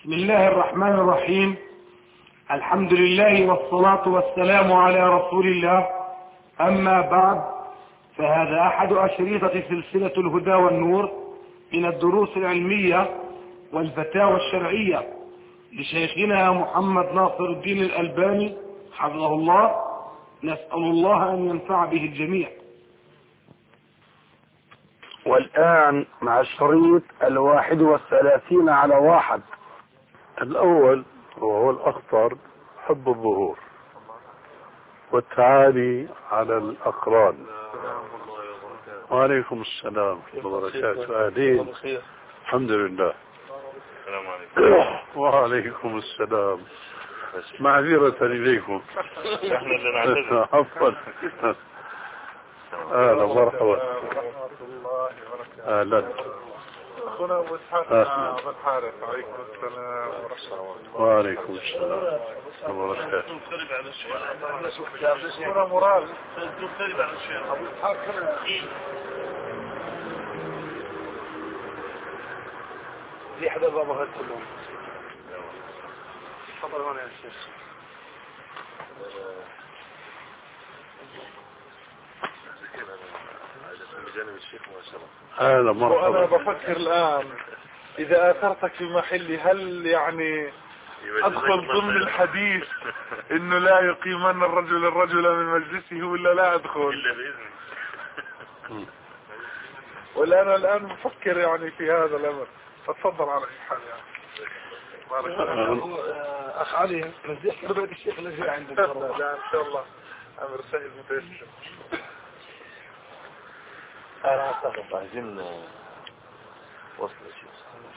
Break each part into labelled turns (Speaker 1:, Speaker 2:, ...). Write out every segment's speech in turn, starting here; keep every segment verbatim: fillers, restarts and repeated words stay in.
Speaker 1: بسم الله الرحمن الرحيم. الحمد لله والصلاة والسلام على رسول الله. أما بعد، فهذا أحد أشرطة سلسلة الهدى والنور من الدروس العلمية والفتاوى الشرعية لشيخنا محمد ناصر الدين الألباني حفظه الله. نسأل الله أن ينفع به الجميع.
Speaker 2: والآن مع الشريط الواحد والثلاثين على واحد.
Speaker 3: الأول وهو الأخطر حب الظهور والتعالي على الأقران. وعليكم السلام ورحمة الله وبركاته. أهلين. الحمد لله.
Speaker 4: السلام عليكم.
Speaker 3: وعليكم السلام. معذرة إليكم.
Speaker 4: احنا اللي نعتذر.
Speaker 3: عفوا. أهلا مرحبا. أهلا.
Speaker 5: أخونا أبو إسحاق أبو الحارث، عليكم السلام ورحمة الله.
Speaker 3: وعليكم السلام ورحمة الله وبركاته.
Speaker 5: أخونا مراد.
Speaker 1: أبو إسحاق ليه حدا بابا هاد كلهم؟ تفضل هون يا شيخ.
Speaker 3: هلا مرحبا.
Speaker 5: وأنا بفكر الآن إذا آثرتك في محلي، هل يعني أدخل ضمن الحديث إنه لا يقيمن الرجل الرجل من مجلسه، ولا لا أدخل؟
Speaker 4: إلا بإذن.
Speaker 5: ولا أنا الآن بفكر يعني في هذا الأمر. فتفضل على أي حال يعني. بارك الله.
Speaker 1: أخ علي نزيح ربع الشيخ الذي عندك.
Speaker 5: لا إن شاء الله أمر سهل متيسر.
Speaker 4: أنا أعتقد عايزين وصل الشيء.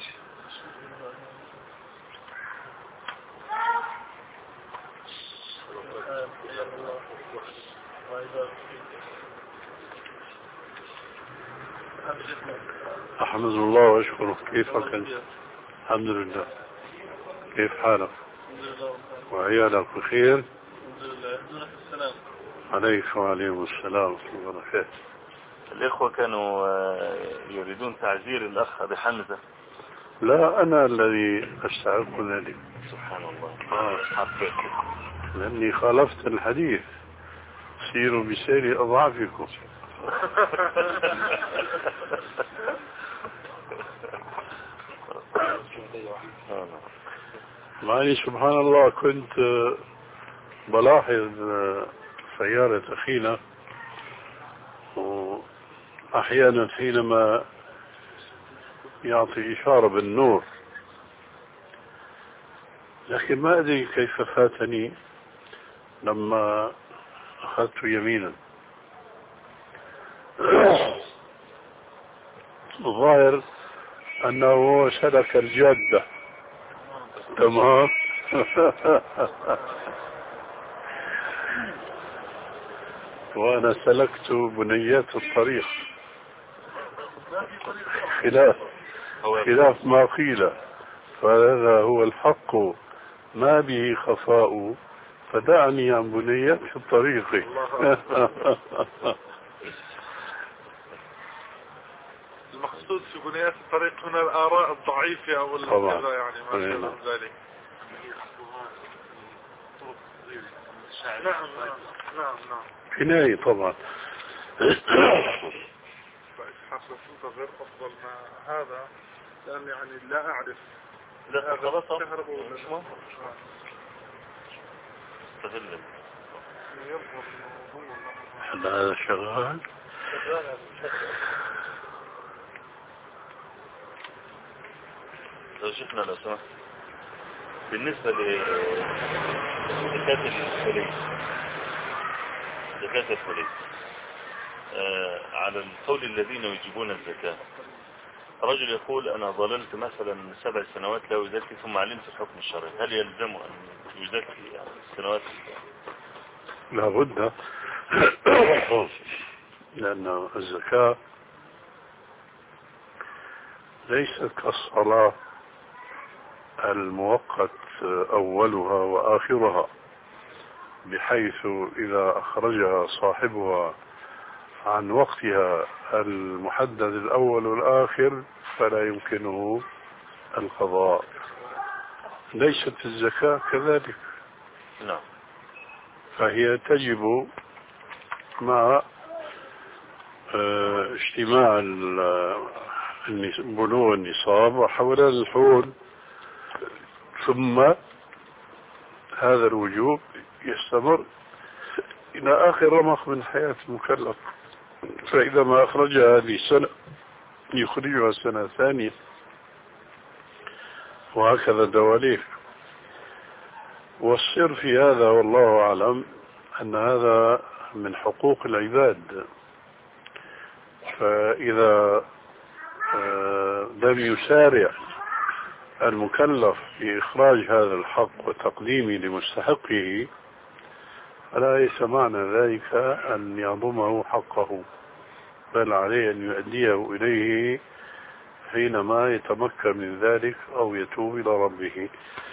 Speaker 3: أحمد الله وأشكره. كيفك أنت؟ الحمد لله. كيف حالك؟ وعيالك بخير؟
Speaker 4: الحمد لله. السلام
Speaker 3: عليك وعليكم السلام ورحمة الله وبركاته.
Speaker 4: الإخوة كانوا يريدون تعزير الأخ أبي حمزة.
Speaker 3: لا، أنا الذي أستحق ذلك.
Speaker 4: سبحان الله.
Speaker 3: آه.
Speaker 4: حبيت.
Speaker 3: لأني خالفت الحديث، سيروا بسير أضعافكم. معني سبحان الله، كنت بلاحظ سيارة أخينا، وأحيانا حينما يعطي إشارة بالنور، لكن ما أدري كيف فاتني لما أخذت يمينا. الظاهر أنه سلك الجادة. تمام. وأنا سلكت بنيات الطريق، خلاف خلاف ما قيل، فهذا هو الحق ما به خفاء، فدعني عن بنيات الطريق.
Speaker 5: المقصود في بنيات الطريق هنا الآراء الضعيفة أو الكذا، يعني ما شابه ذلك. نعم نعم نعم.
Speaker 3: كناية طبعا.
Speaker 5: فإسحاق غير أفضل ما هذا، لأن يعني لا أعرف.
Speaker 4: لا خلاص.
Speaker 5: كهرباء ولا شو؟
Speaker 4: استغل.
Speaker 3: هذا شغال.
Speaker 4: لو شفنا لو سمحت بالنسبة لزكاة الفليس، زكاة الفليس آه على القول الذين يجيبون الزكاة، رجل يقول أنا ظللت مثلا سبع سنوات لا يزكي ثم علمت الحكم الشرعي، هل يلزمه أن يزكي يعني السنوات؟
Speaker 3: لا بد، لأن الزكاة ليست كالصلاة المؤقت أولها وآخرها، بحيث إذا أخرجها صاحبها عن وقتها المحدد الأول والآخر فلا يمكنه القضاء. ليست الزكاة كذلك.
Speaker 4: نعم.
Speaker 3: فهي تجب مع اه اجتماع بلوغ النصاب وحولان الحول، ثم هذا الوجوب يستمر إلى آخر رمق من حياة المكلف. فإذا ما أخرجها هذه السنة يخرجها سنة ثانية، وهكذا دواليك. والسر في هذا والله أعلم أن هذا من حقوق العباد، فإذا لم يسارع المكلف في إخراج هذا الحق وتقديمه لمستحقه فلا ليس معنى ذلك أن يضمه حقه، بل عليه أن يؤديه إليه حينما يتمكن من ذلك أو يتوب إلى ربه.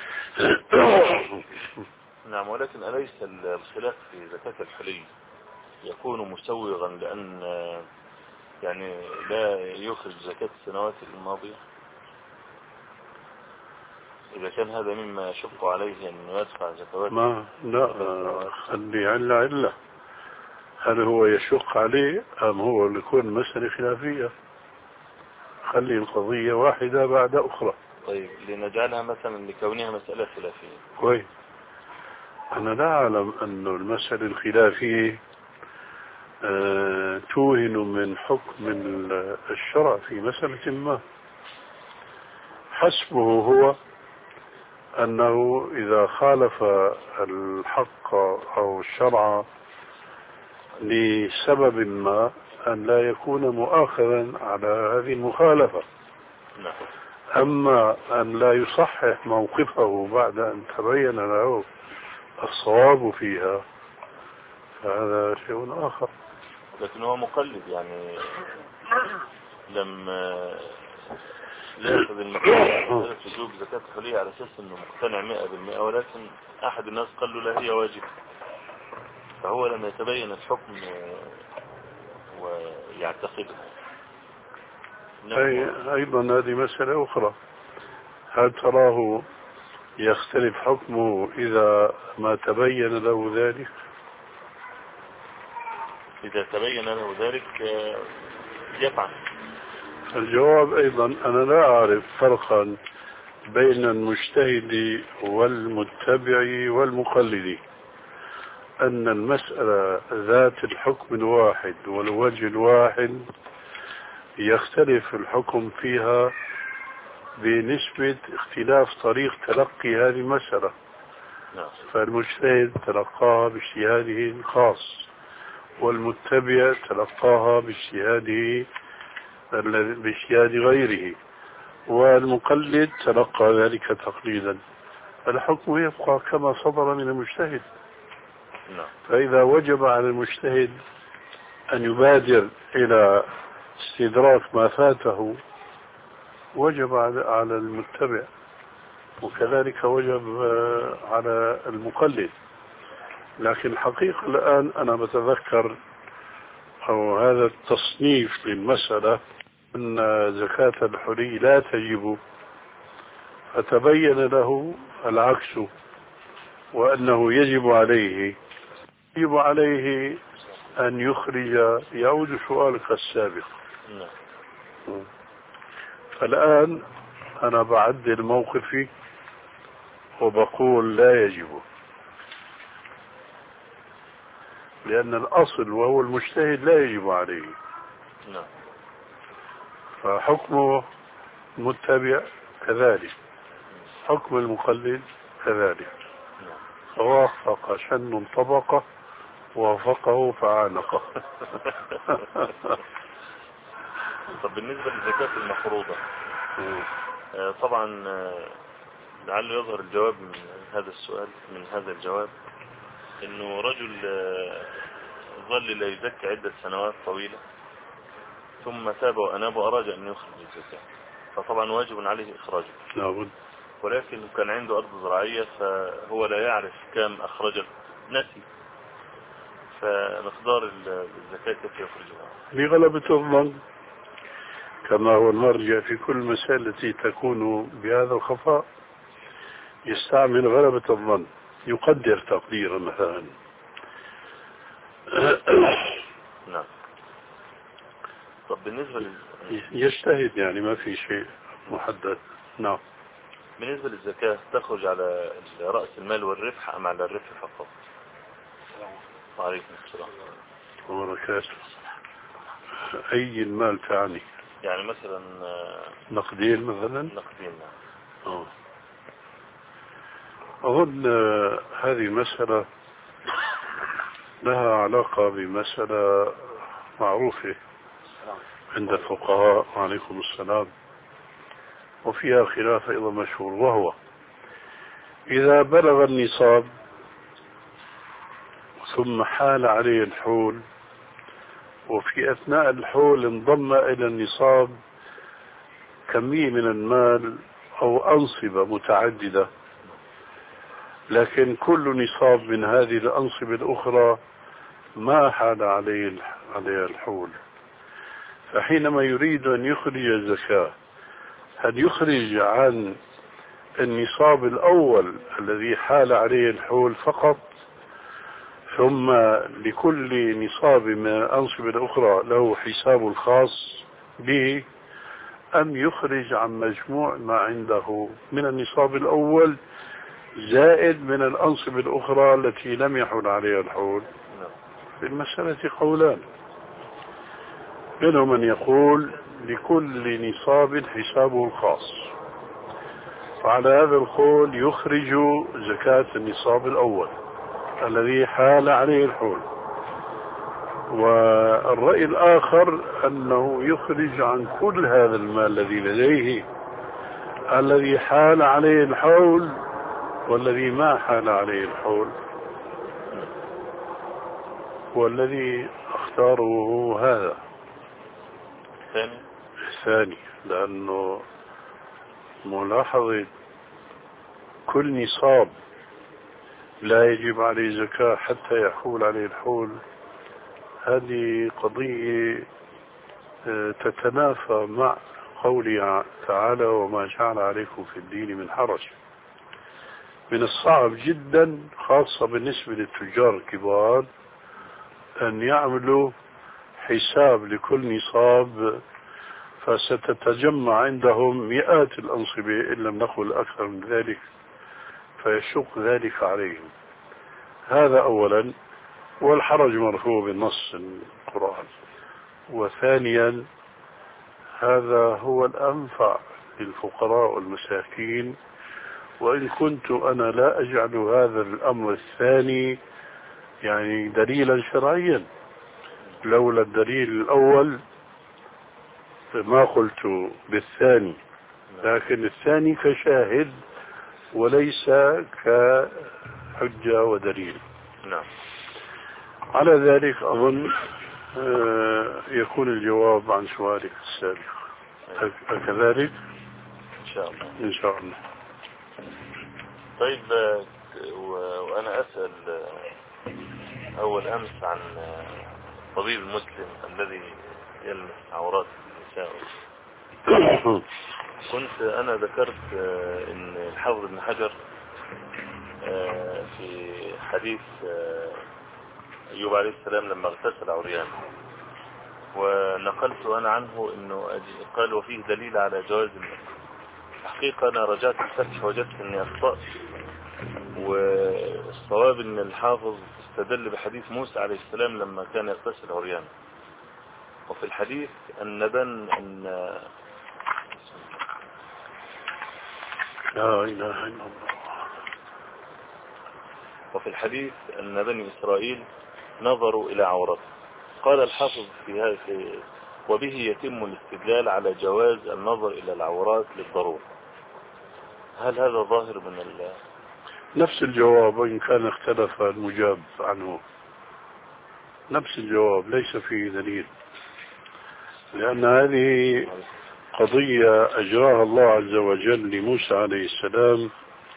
Speaker 4: نعم. ولكن أليس الخلاف في زكاة الحلي يكون مسوغا لأن يعني لا يخرج زكاة السنوات الماضية؟ إذا كان هذا مما يشق عليه أن يدفع زكوات
Speaker 3: ما لا خلي علة علة، هل هو يشق عليه أم هو لكون مسألة خلافية؟ خلي القضية واحدة بعد أخرى.
Speaker 4: طيب لنجعلها مثلا لكونها مسألة خلافية.
Speaker 3: كويس. أنا لا أعلم أن المسألة الخلافية أه توهن من حكم الشرع في مسألة ما. حسبه هو أنه إذا خالف الحق أو الشرع لسبب ما أن لا يكون مؤاخذا على هذه المخالفة.
Speaker 4: نعم.
Speaker 3: أما أن لا يصحح موقفه بعد أن تبين له الصواب فيها فهذا شيء آخر.
Speaker 4: لكن هو مقلد، يعني لم لا يأخذ المقلد في وجوب زكاة الحلية على أساس أنه مقتنع مئة بالمئة، ولكن أحد الناس قال له لا هي واجب، فهو لم يتبين الحكم ويعتقده.
Speaker 3: أي أيضا هذه مسألة أخرى، هل تراه يختلف حكمه إذا ما تبين له ذلك؟
Speaker 4: إذا تبين له ذلك يفعل.
Speaker 3: الجواب أيضا أنا لا أعرف فرقا بين المجتهد والمتبع والمقلد، أن المسألة ذات الحكم الواحد والوجه الواحد يختلف الحكم فيها بنسبة اختلاف طريق تلقي هذه المسألة. فالمجتهد تلقاها باجتهاده الخاص، والمتبع تلقاها باجتهاده باجتهاد غيره، والمقلد تلقى ذلك تقليدا. الحكم يبقى كما صدر من المجتهد. فإذا وجب على المجتهد أن يبادر إلى استدراك ما فاته وجب على المتبع، وكذلك وجب على المقلد. لكن الحقيقة الآن أنا بتذكر أو هذا التصنيف للمسألة أن زكاة الحلي لا تجب، فتبين له العكس وأنه يجب عليه يجب عليه أن يخرج. يعود سؤالك السابق. فالآن أنا بعدل موقفي وبقول لا يجب، لأن الأصل وهو المجتهد لا يجب عليه، فحكمه المتبع كذلك، حكم المقلد كذلك. فوافق شن طبقه وافقه فعانقه.
Speaker 4: طب بالنسبة للزكاة المفروضة، طبعا لعله يظهر الجواب من هذا السؤال من هذا الجواب انه رجل ظل لا يزكي عدة سنوات طويلة ثم تاب وأناب وأراد أن يخرج الزكاة، فطبعا واجب عليه إخراجه.
Speaker 3: لابد.
Speaker 4: ولكن كان عنده أرض زراعية فهو لا يعرف كم أخرجه، نسي، فمقدار الزكاة كيف يخرجها؟
Speaker 3: بغلبة الظن، كما هو المرجع في كل مسألة التي تكون بهذا الخفاء. يستعمل غلبة الظن، يقدر تقديرا مثلا.
Speaker 4: نعم. طب بالنسبة لل...
Speaker 3: يجتهد يعني، ما في شيء محدد. نعم.
Speaker 4: بالنسبة للزكاة تخرج على رأس المال والربح أم على الربح فقط؟ وعليكم السلام
Speaker 3: وبركاته. أي المال تعني؟
Speaker 4: يعني مثلا
Speaker 3: نقدين مثلا؟
Speaker 4: نقدين.
Speaker 3: نعم. أظن هذه المسألة لها علاقة بمسألة معروفة عند الفقهاء، وعليكم السلام، وفيها خلاف أيضا مشهور، وهو إذا بلغ النصاب ثم حال عليه الحول، وفي أثناء الحول انضم إلى النصاب كمية من المال أو أنصبة متعددة، لكن كل نصاب من هذه الأنصبة الأخرى ما حال عليه عليه الحول، فحينما يريد أن يخرج الزكاة هل يخرج عن النصاب الأول الذي حال عليه الحول فقط، ثم لكل نصاب من الأنصبة الأخرى له حساب الخاص به، أم يخرج عن مجموع ما عنده من النصاب الأول زائد من الأنصبة الأخرى التي لم يحل عليها الحول؟ في المسألة قولان، منهم من يقول لكل نصاب حسابه الخاص، وعلى هذا القول يخرج زكاة النصاب الأول الذي حال عليه الحول. والرأي الآخر أنه يخرج عن كل هذا المال الذي لديه الذي حال عليه الحول والذي ما حال عليه الحول، والذي اختاره هو هذا
Speaker 4: الثاني
Speaker 3: الثاني، لأنه ملاحظة كل نصاب لا يجب عليه زكاة حتى يحول عليه الحول، هذه قضية تتنافى مع قوله تعالى وما جعل عليكم في الدين من حرج. من الصعب جدا خاصة بالنسبة للتجار الكبار أن يعملوا حساب لكل نصاب، فستتجمع عندهم مئات الأنصبة إن لم نقل أكثر من ذلك، فيشق ذلك عليهم. هذا أولا، والحرج مرفوع بالنص القرآن. وثانيا هذا هو الأنفع للفقراء والمساكين، وإن كنت أنا لا أجعل هذا الأمر الثاني يعني دليلا شرعيا، لولا الدليل الأول ما قلت بالثاني، لكن الثاني كشاهد وليس كحجة ودليل.
Speaker 4: نعم.
Speaker 3: على ذلك أظن يكون الجواب عن سؤالك السابق. كذلك
Speaker 4: إن شاء الله.
Speaker 3: إن شاء الله.
Speaker 4: طيب، وأنا أسأل أول أمس عن طبيب المسلم الذي يلمس عورات النساء، كنت أنا ذكرت أن الحافظ ابن حجر في حديث أيوب عليه السلام لما اغتسل عريان، ونقلت أنا عنه أنه قال وفيه دليل على جواز المسح. حقيقة أنا رجعت الفتح وجدت أني أخطأت، والصواب أن الحافظ استدل بحديث موسى عليه السلام لما كان يغتسل عريان، وفي الحديث أن بن أن
Speaker 3: لا إله إلا الله،
Speaker 4: وفي الحديث أن بني إسرائيل نظروا إلى عورته. قال الحافظ في هذا وبه يتم الاستدلال على جواز النظر إلى العورات للضرورة. هل هذا ظاهر من ال...
Speaker 3: نفس الجواب وإن كان اختلف المجاب عنه، نفس الجواب ليس فيه دليل، لأن هذه قضية أجراها الله عز وجل لموسى عليه السلام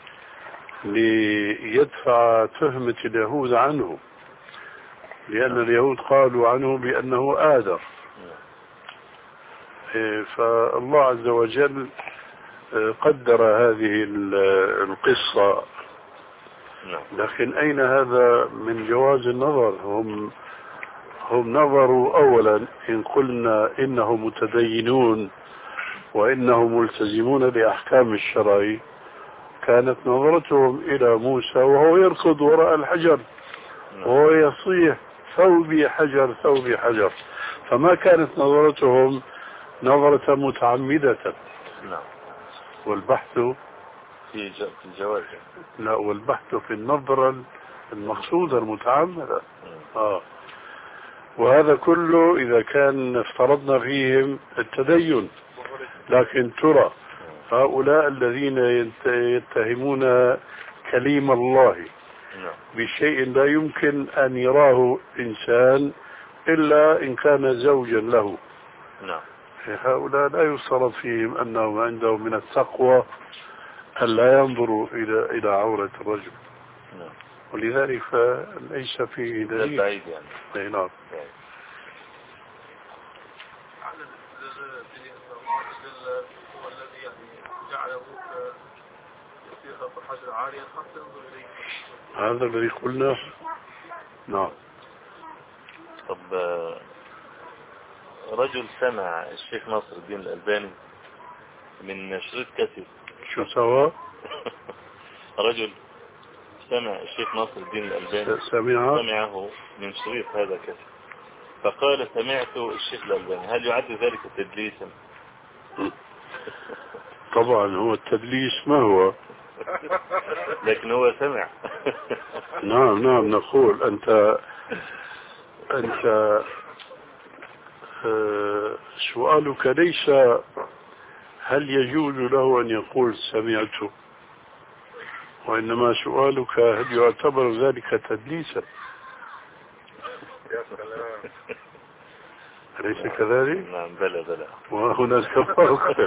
Speaker 3: ليدفع تهمة اليهود عنه، لأن اليهود قالوا عنه بأنه آدر. فالله عز وجل قدر هذه القصة، لكن أين هذا من جواز النظر؟ هم هم نظروا أولا، إن قلنا إنهم متدينون وإنهم ملتزمون بأحكام الشرع، كانت نظرتهم إلى موسى وهو يركض وراء الحجر وهو يصيح ثوبي حجر ثوبي حجر، فما كانت نظرتهم نظرة متعمدة.
Speaker 4: نعم.
Speaker 3: والبحث
Speaker 4: في الجواز.
Speaker 3: لا، والبحث في النظرة المقصودة المتعمدة. آه. وهذا كله إذا كان افترضنا فيهم التدين، لكن ترى هؤلاء الذين يتهمون كليم الله بشيء لا يمكن أن يراه إنسان إلا إن كان زوجا له، هؤلاء لا يفترض فيهم أنهم عندهم من التقوى أن لا ينظروا إلى إلى عورة الرجل، ولذلك فليس فيه دليل.
Speaker 4: بعيد يعني.
Speaker 3: نعم.
Speaker 5: هو الذي يعني جعل ابوك يصير حجر عاريا حتى ينظر اليه.
Speaker 3: هذا الذي قلناه. نعم.
Speaker 4: طب رجل سمع الشيخ ناصر الدين الألباني من شريط كاسيت.
Speaker 3: شو سوى؟
Speaker 4: رجل سمع الشيخ ناصر الدين الألباني
Speaker 3: سمعه
Speaker 4: سمعه من شريط هذا كاسيت، فقال سمعت الشيخ الألباني، هل يعد ذلك تدليسا؟
Speaker 3: طبعا هو التدليس ما هو،
Speaker 4: لكن هو سمع.
Speaker 3: نعم نعم. نقول أنت أنت سؤالك ليس هل يجوز له أن يقول سمعته، وإنما سؤالك هل يعتبر ذلك تدليسا؟ أليس كذلك؟
Speaker 4: نعم بلى بلى.
Speaker 3: وهناك فرق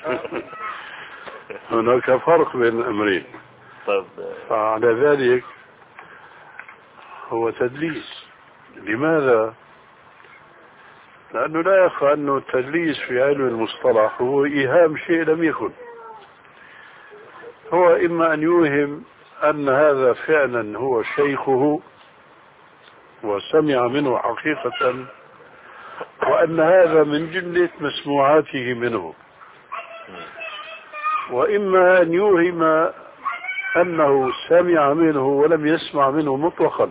Speaker 3: هناك فرق بين الأمرين.
Speaker 4: طيب.
Speaker 3: فعلى ذلك هو تدليس. لماذا؟ لأنه لا يخفى أنه التدليس في علم المصطلح هو إيهام شيء لم يكن. هو إما أن يوهم أن هذا فعلا هو شيخه وسمع منه حقيقة، وأن هذا من جملة مسموعاته منه، وإما أن يوهم أنه سمع منه ولم يسمع منه مطلقا،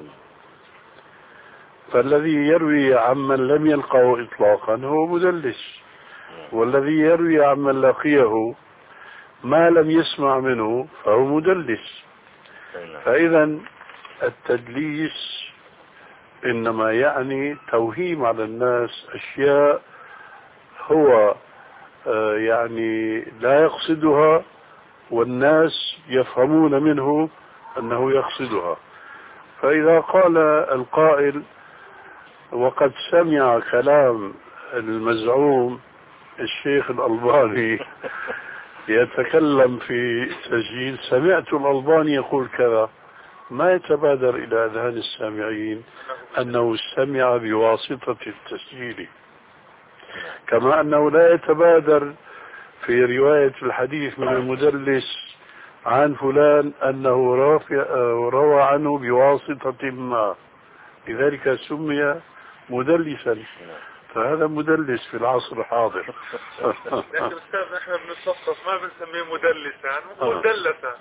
Speaker 3: فالذي يروي عمن لم يلقه إطلاقا هو مدلس، والذي يروي عمن لقيه ما لم يسمع منه فهو مدلس. فإذا التدليس إنما يعني توهيم على الناس أشياء هو آه يعني لا يقصدها، والناس يفهمون منه أنه يقصدها. فإذا قال القائل وقد سمع كلام المزعوم الشيخ الألباني يتكلم في تسجيل، سمعت الألباني يقول كذا، ما يتبادر إلى أذهان السامعين أنه سمع بواسطة التسجيل، كما أنه لا يتبادر في رواية الحديث من المدلس عن فلان أنه روى عنه بواسطة ما، لذلك سمي مدلسا. فهذا مدلس في العصر الحاضر.
Speaker 5: لكن أستاذ احنا بنتصف ما بنسميه مدلسا، مدلسا.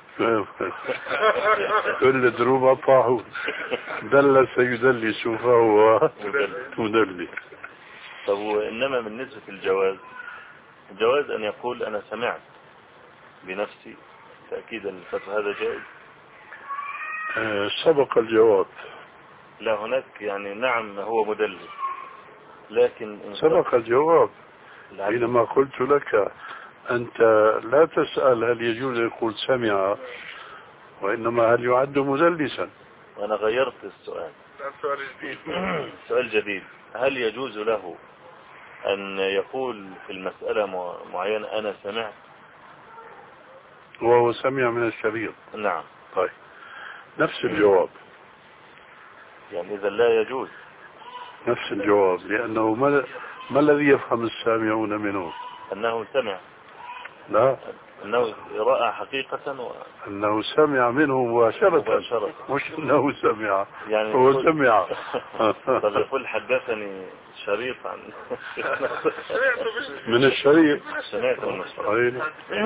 Speaker 3: كل دروب طاحون، دلس يدلس فهو مدلس.
Speaker 4: طب وإنما بالنسبة للجواز، الجواز أن يقول أنا سمعت بنفسي تأكيدا للفتوى، هذا جائز؟
Speaker 3: أه سبق الجواب.
Speaker 4: لا هناك يعني نعم هو مدلس، لكن
Speaker 3: سبق الجواب حينما قلت لك أنت لا تسأل هل يجوز يقول سمع، وإنما هل يعد مدلسا.
Speaker 4: وأنا غيرت السؤال،
Speaker 5: سؤال جديد.
Speaker 4: سؤال جديد، هل يجوز له أن يقول في المسألة معينة أنا سمعت
Speaker 3: وهو سمع من الشريط؟
Speaker 4: نعم.
Speaker 3: طيب نفس الجواب،
Speaker 4: يعني إذا لا يجوز
Speaker 3: نفس الجواب، لأنه ما, ما الذي يفهم السامعون منه؟
Speaker 4: أنه سمع.
Speaker 3: لا
Speaker 4: أنه رأى حقيقة و...
Speaker 3: أنه سمع منه مباشرة,
Speaker 4: مباشرة.
Speaker 3: مش أنه سمع
Speaker 4: يعني
Speaker 3: هو
Speaker 4: يقول...
Speaker 3: سمع.
Speaker 4: طب يقول حدثني شريط عن
Speaker 3: من الشريط
Speaker 4: سمعت من الشريط.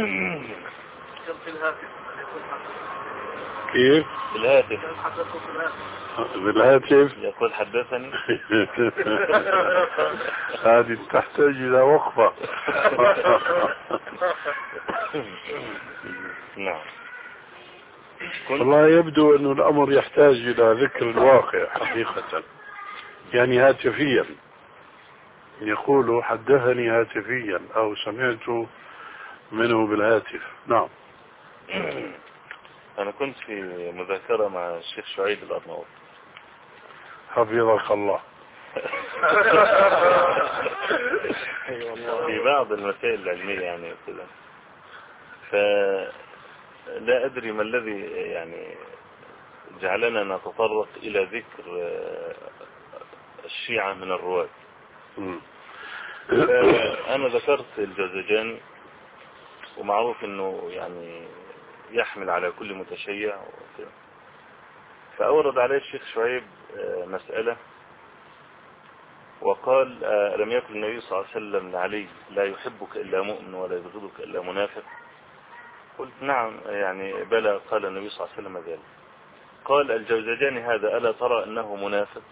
Speaker 3: كيف؟
Speaker 4: بالهاتف
Speaker 3: بالهاتف
Speaker 4: يقول حدثني.
Speaker 3: هذه تحتاج إلى وقفة.
Speaker 4: نعم.
Speaker 3: والله يبدو أن الأمر يحتاج إلى ذكر الواقع حقيقة، يعني هاتفيا، يقول حدثني هاتفيا أو سمعت منه بالهاتف. نعم.
Speaker 4: أنا كنت في مذاكرة مع الشيخ شعيب الأرناؤوط
Speaker 3: حفظك الله
Speaker 4: في بعض المسائل العلمية يعني كذا، فلا أدري ما الذي يعني جعلنا نتطرق إلى ذكر الشيعة من الرواة. أنا ذكرت الجوزجاني، ومعروف أنه يعني يحمل على كل متشيع وكذا. فأورد عليه الشيخ شعيب مسألة وقال: لم يكن النبي صلى الله عليه وسلم لعلي لا يحبك إلا مؤمن ولا يبغضك إلا منافق؟ قلت: نعم، يعني بلى، قال النبي صلى الله عليه وسلم ذلك. قال الجوزجاني هذا ألا ترى أنه منافق؟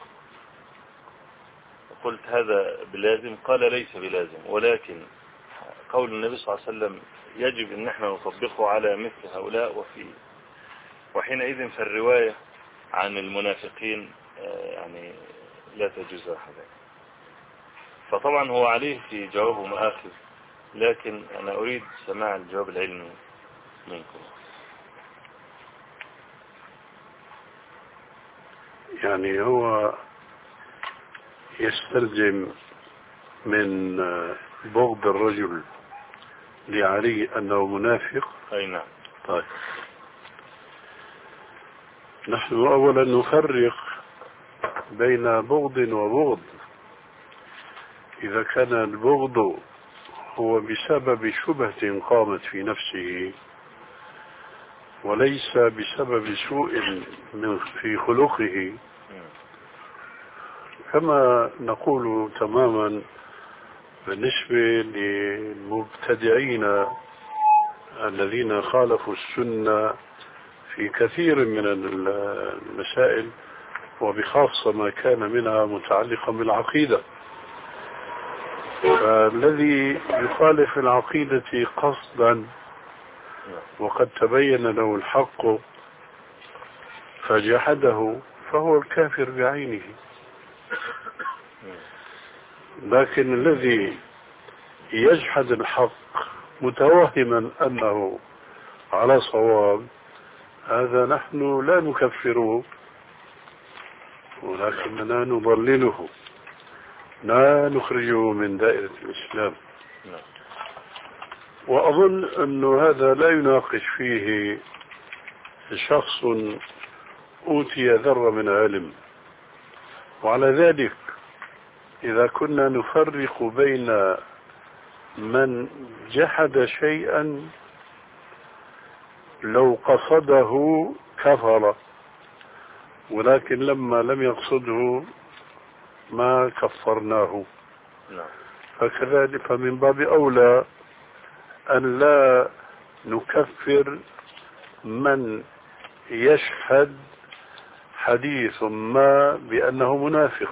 Speaker 4: قلت: هذا بلازم؟ قال: ليس بلازم، ولكن قول النبي صلى الله عليه وسلم يجب أن احنا نطبقه على مثل هؤلاء، وفي وحينئذ فالرواية عن المنافقين يعني لا تجوز أحدا. فطبعا هو عليه في جوابه مآخذ، لكن أنا أريد سماع الجواب العلمي منكم.
Speaker 3: يعني هو يستلزم من بغض الرجل لعلي أنه منافق؟
Speaker 4: أي نعم.
Speaker 3: طيب، نحن أولا نفرق بين بغض وبغض. إذا كان البغض هو بسبب شبهة قامت في نفسه وليس بسبب سوء من في خلقه، كما نقول تماما بالنسبة للمبتدعين الذين خالفوا السنة في كثير من المسائل، وبخاصة ما كان منها متعلقا بالعقيدة. فالذي يخالف العقيدة قصدا وقد تبين له الحق فجحده فهو الكافر بعينه. لكن الذي يجحد الحق متوهما أنه على صواب، هذا نحن لا نكفره، ولكننا نضلله، لا نخرجه من دائرة الإسلام. وأظن أن هذا لا يناقش فيه شخص أوتي ذرة من علم. وعلى ذلك إذا كنا نفرق بين من جحد شيئا لو قصده كفر، ولكن لما لم يقصده ما كفرناه، فكذلك فمن باب أولى أن لا نكفر من يشهد حديث ما بأنه منافق،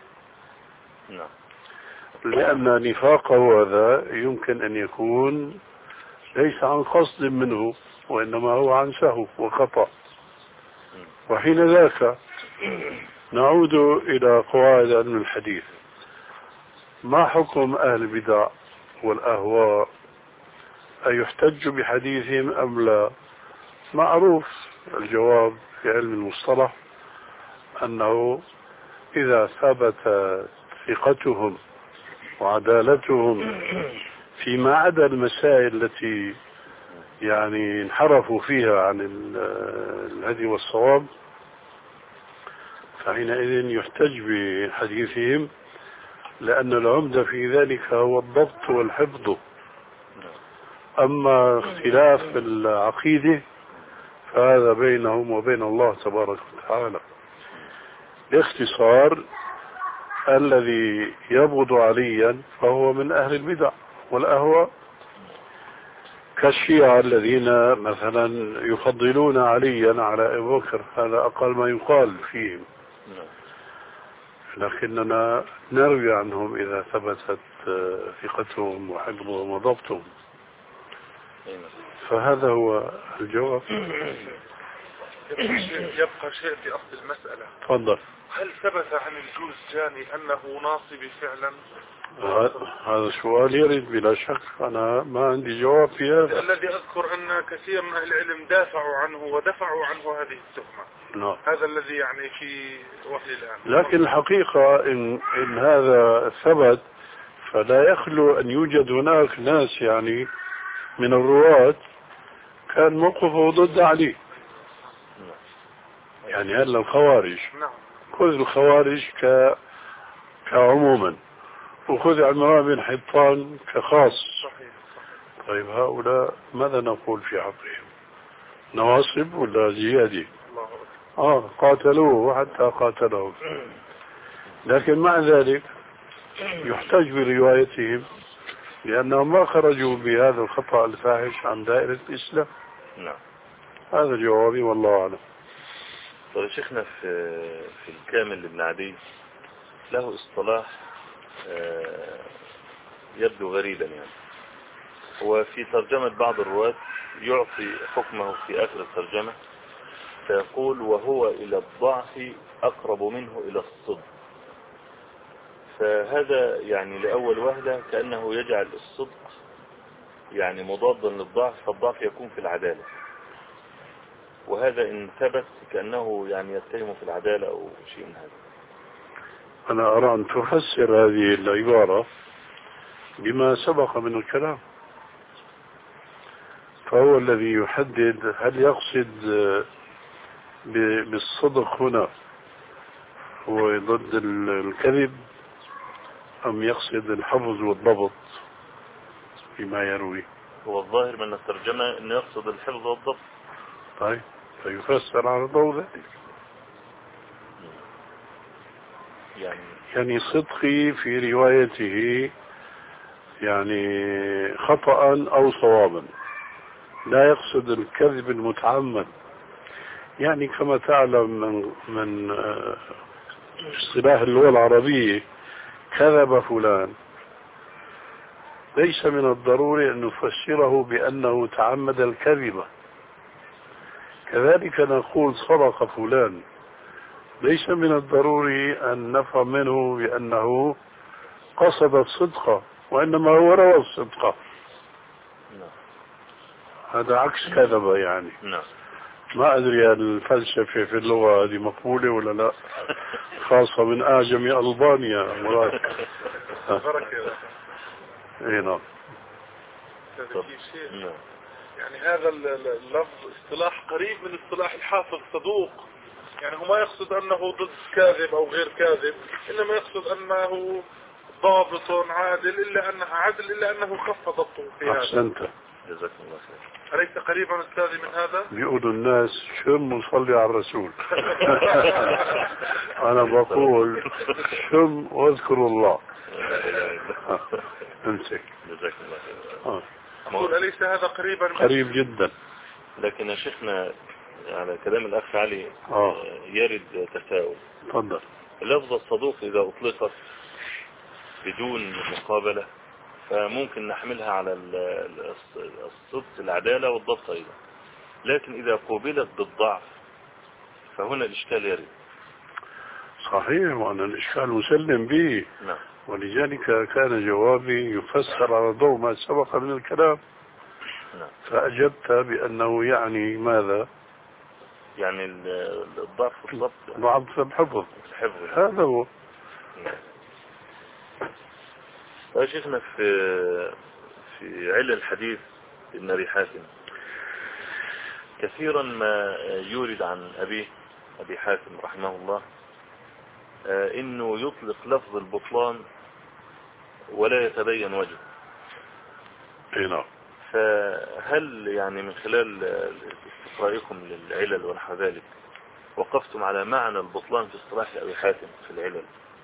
Speaker 3: لأن نفاقه هذا يمكن أن يكون ليس عن قصد منه، وإنما هو عن سهو وخطأ. وحين ذاك نعود إلى قواعد علم الحديث. ما حكم أهل البدع والأهواء؟ أيحتج بحديثهم أم لا؟ معروف الجواب في علم المصطلح أنه إذا ثبت ثقتهم وعدالتهم فيما عدا المسائل التي يعني انحرفوا فيها عن الهدي والصواب، فحينئذ يحتج بحديثهم، لأن العمدة في ذلك هو الضبط والحفظ. أما اختلاف العقيدة فهذا بينهم وبين الله تبارك وتعالى. باختصار الذي يبغض عليا فهو من أهل البدع والأهواء، كالشيعة الذين مثلا يفضلون عليا على أبي بكر، هذا أقل ما يقال فيهم، لكننا نروي عنهم إذا ثبتت ثقتهم وحفظهم وضبطهم. فهذا هو الجواب.
Speaker 5: يبقى شيء, يبقى شيء في أصل المسألة.
Speaker 3: تفضل.
Speaker 5: هل ثبت عن الجوزجاني أنه ناصبي فعلا؟
Speaker 3: هذا سؤال يرد بلا شك، أنا ما عندي جواب في هذا.
Speaker 5: الذي أذكر أن كثير من أهل العلم دافعوا عنه ودفعوا عنه هذه التهمة.
Speaker 3: نعم.
Speaker 5: هذا الذي يعني في وحي الآن.
Speaker 3: لكن الحقيقة إن, إن هذا ثبت فلا يخلو أن يوجد هناك ناس يعني من الرواة كان موقفه ضد علي. يعني هلا الخوارج،
Speaker 5: نعم.
Speaker 3: خذ الخوارج ك... كعموما، وخذ عمران بن حطان كخاص.
Speaker 5: صحيح.
Speaker 3: طيب هؤلاء ماذا نقول في حقهم؟ نواصب ولا زيادة؟
Speaker 5: الله
Speaker 3: آه قاتلوه حتى قاتلهم، لكن مع ذلك يحتج بروايتهم لأنهم ما خرجوا بهذا الخطأ الفاحش عن دائرة الإسلام.
Speaker 4: نعم.
Speaker 3: هذا جوابي والله أعلم.
Speaker 4: طيب شيخنا في في الكامل لابن عدي له اصطلاح يبدو غريبا، يعني هو في ترجمة بعض الرواة يعطي حكمه في آخر الترجمة فيقول وهو إلى الضعف أقرب منه إلى الصدق. فهذا يعني لأول وهلة كأنه يجعل الصدق يعني مضادا للضعف، فالضعف يكون في العدالة، وهذا إن ثبت كأنه يعني يتهم في العدالة أو شيء من هذا.
Speaker 3: أنا أرى أن تفسر هذه العبارة بما سبق من الكلام، فهو الذي يحدد هل يقصد بالصدق هنا هو ضد الكذب أم يقصد الحفظ والضبط فيما يروي.
Speaker 4: هو الظاهر من الترجمة أنه يقصد الحفظ والضبط.
Speaker 3: طيب فيفسر على ضوء ذلك،
Speaker 4: يعني
Speaker 3: يعني صدقي في روايته يعني خطأ أو صوابا، لا يقصد الكذب المتعمد. يعني كما تعلم من من اصطلاح اللغة العربية كذب فلان ليس من الضروري أن نفسره بأنه تعمد الكذبة، كذلك نقول صدق فلان ليس من الضروري أن نفهم منه بأنه قصد الصدق وإنما هو روى الصدق. هذا عكس كذب يعني.
Speaker 4: نعم.
Speaker 3: ما أدري الفلسفة في اللغة هذه مقبولة ولا لا، خاصة من أعجم ألبانيا مراد. اي نعم.
Speaker 5: يعني هذا اللفظ اصطلاح قريب من اصطلاح الحافظ صدوق، يعني هو ما يقصد أنه ضد كاذب أو غير كاذب، إنما يقصد أنه ضابط عادل، إلا أنه عادل إلا أنه خف ضبطه في هذا.
Speaker 3: أحسنت.
Speaker 4: جزاك الله خير.
Speaker 5: أليس قريبا أستاذي من هذا؟
Speaker 3: بيقولوا الناس شم وصلي على الرسول. أنا بقول شم واذكر الله. امسك.
Speaker 4: جزاك الله خير.
Speaker 5: أقول أليس هذا قريبا؟
Speaker 3: قريب جدا.
Speaker 4: لكن يا شيخنا على كلام الأخ علي
Speaker 3: آه.
Speaker 4: يرد تساؤل.
Speaker 3: تفضل.
Speaker 4: لفظ الصدوق إذا أطلقت بدون مقابلة فممكن نحملها على الصدق العدالة والضبط أيضا، لكن إذا قوبلت بالضعف فهنا الإشكال يرد.
Speaker 3: صحيح، وأنا الإشكال مسلم به.
Speaker 4: نعم.
Speaker 3: ولذلك كان جوابي يفسر على ضوء ما سبق من الكلام.
Speaker 4: نعم.
Speaker 3: فأجبت بأنه يعني ماذا؟
Speaker 4: يعني الضعف والضبط.
Speaker 3: ضعف الحفظ.
Speaker 4: الحفظ.
Speaker 3: هذا هو.
Speaker 4: نعم. يا شيخنا في في علل الحديث ابن أبي حاتم كثيرا ما يورد عن أبيه أبي حاتم رحمه الله إنه يطلق لفظ البطلان ولا يتبين وجهه.
Speaker 3: اي نعم.
Speaker 4: فهل يعني من خلال استقرائكم للعلل ونحو ذلك وقفتم على معنى البطلان في اصطلاح أبي حاتم في العلل؟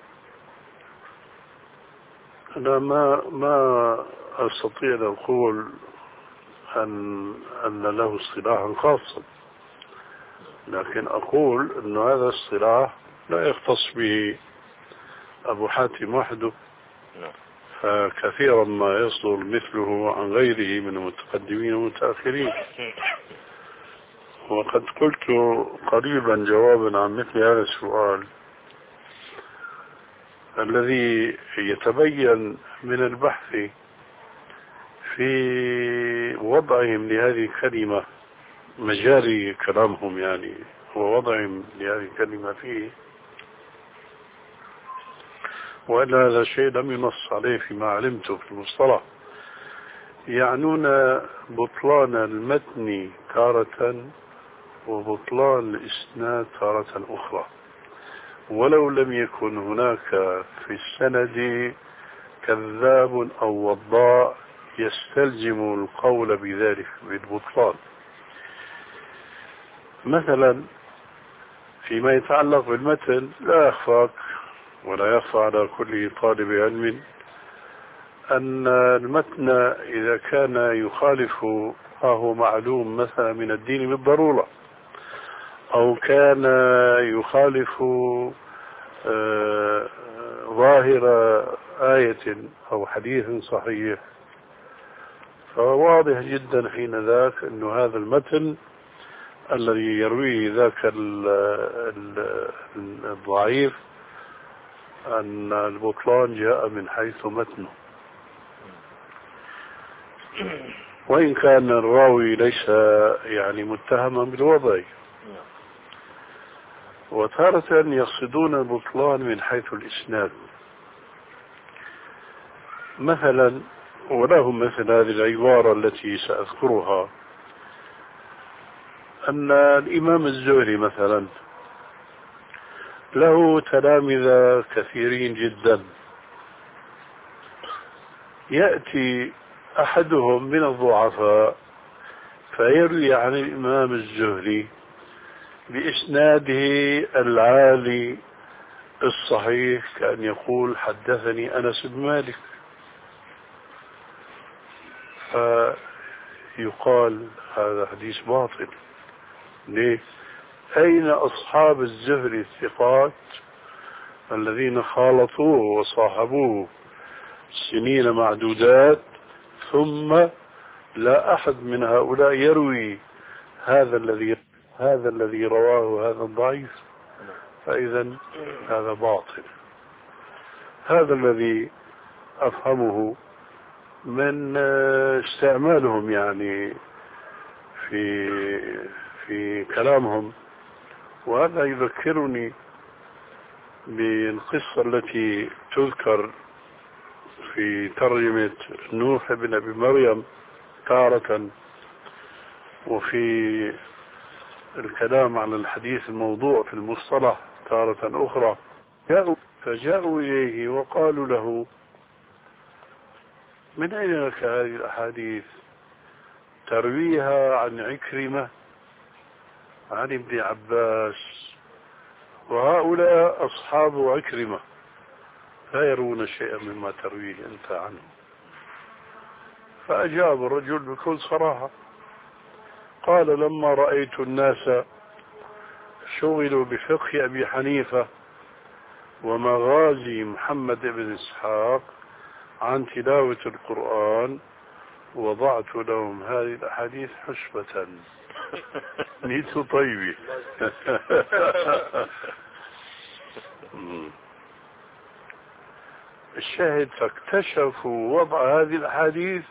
Speaker 3: أنا ما ما أستطيع أن أقول أن أن له اصطلاحا خاصا، لكن أقول أن هذا الاصطلاح لا يختص به أبو حاتم وحده، فكثيرا ما يصدر مثله عن غيره من المتقدمين والمتأخرين. وقد قلت قريبا جوابا عن مثل هذا السؤال الذي يتبين من البحث في وضعهم لهذه الكلمة، مجاري كلامهم يعني ووضعهم لهذه الكلمة فيه، وأن هذا شيء لم ينص عليه فيما علمته في المصطلح. يعنون بطلان المتن تارة وبطلان الإسناد تارة أخرى، ولو لم يكن هناك في السند كذاب أو وضاء يستلزم القول بذلك بالبطلان. مثلا فيما يتعلق بالمتن لا يخفاك ولا يخفى على كل طالب علم أن المتن إذا كان يخالف ما هو معلوم مثلا من الدين بالضرورة، أو كان يخالف آه ظاهر آية أو حديث صحيح، فواضح جدا حين ذاك أن هذا المتن الذي يرويه ذاك الضعيف أن البطلان جاء من حيث متنه، وإن كان الراوي ليس يعني متهما بالوضع. وتارة يقصدون البطلان من حيث الإسناد، مثلا ولهم مثل هذه العبارة التي سأذكرها، أن الإمام الزهري مثلا له تلامذة كثيرين جدا، يأتي أحدهم من الضعفاء فيروي عن الإمام الزهري بإسناده العالي الصحيح كأن يقول حدثني أنس بن مالك، فيقال هذا حديث باطل. ليه؟ أين أصحاب الزهري الثقات الذين خالطوه وصاحبوه سنين معدودات ثم لا أحد من هؤلاء يروي هذا الذي هذا الذي رواه هذا الضعيف؟ فإذا هذا باطل. هذا الذي أفهمه من استعمالهم يعني في في كلامهم. وهذا يذكرني بالقصة التي تذكر في ترجمة نوح بن أبي مريم تارة، وفي الكلام عن الحديث الموضوع في المصطلح تارة أخرى. جاءوا فجاءوا إليه وقالوا له من أين لك هذه الأحاديث ترويها عن عكرمة عن ابن عباس، وهؤلاء أصحاب عكرمة لا يرون شيئا مما ترويه أنت عنه. فأجاب الرجل بكل صراحة قال لما رأيت الناس شغلوا بفقه أبي حنيفة ومغازي محمد بن إسحاق عن تلاوة القرآن وضعت لهم هذه الأحاديث حشبة نيت طيبي. الشاهد فاكتشفوا وضع هذه الأحاديث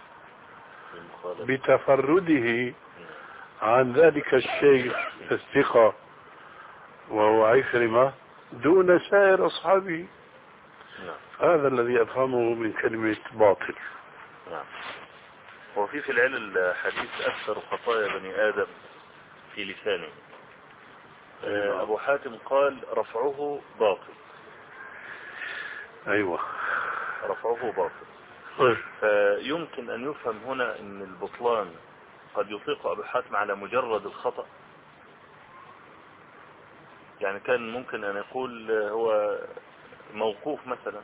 Speaker 3: بتفرده عن ذلك الشيخ الثقة وهو عكرمة دون سائر أصحابه. هذا الذي أفهمه من كلمة باطل.
Speaker 4: نعم. وفي في العلل حديث أكثر خطايا بني آدم في لسانه. أبو حاتم قال رفعه باطل.
Speaker 3: أيوة
Speaker 4: رفعه باطل. فيمكن أن يفهم هنا أن البطلان قد يطلق أبو حاتم على مجرد الخطأ. يعني كان ممكن أن يقول هو موقوف مثلا.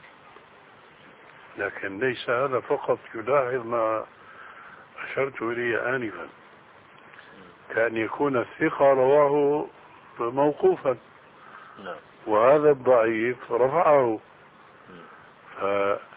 Speaker 3: لكن ليس هذا فقط، يلاحظ ما أشرت إليه آنفا، كأن يكون الثقة رواه موقوفا
Speaker 4: نعم.
Speaker 3: وهذا الضعيف رفعه. ف...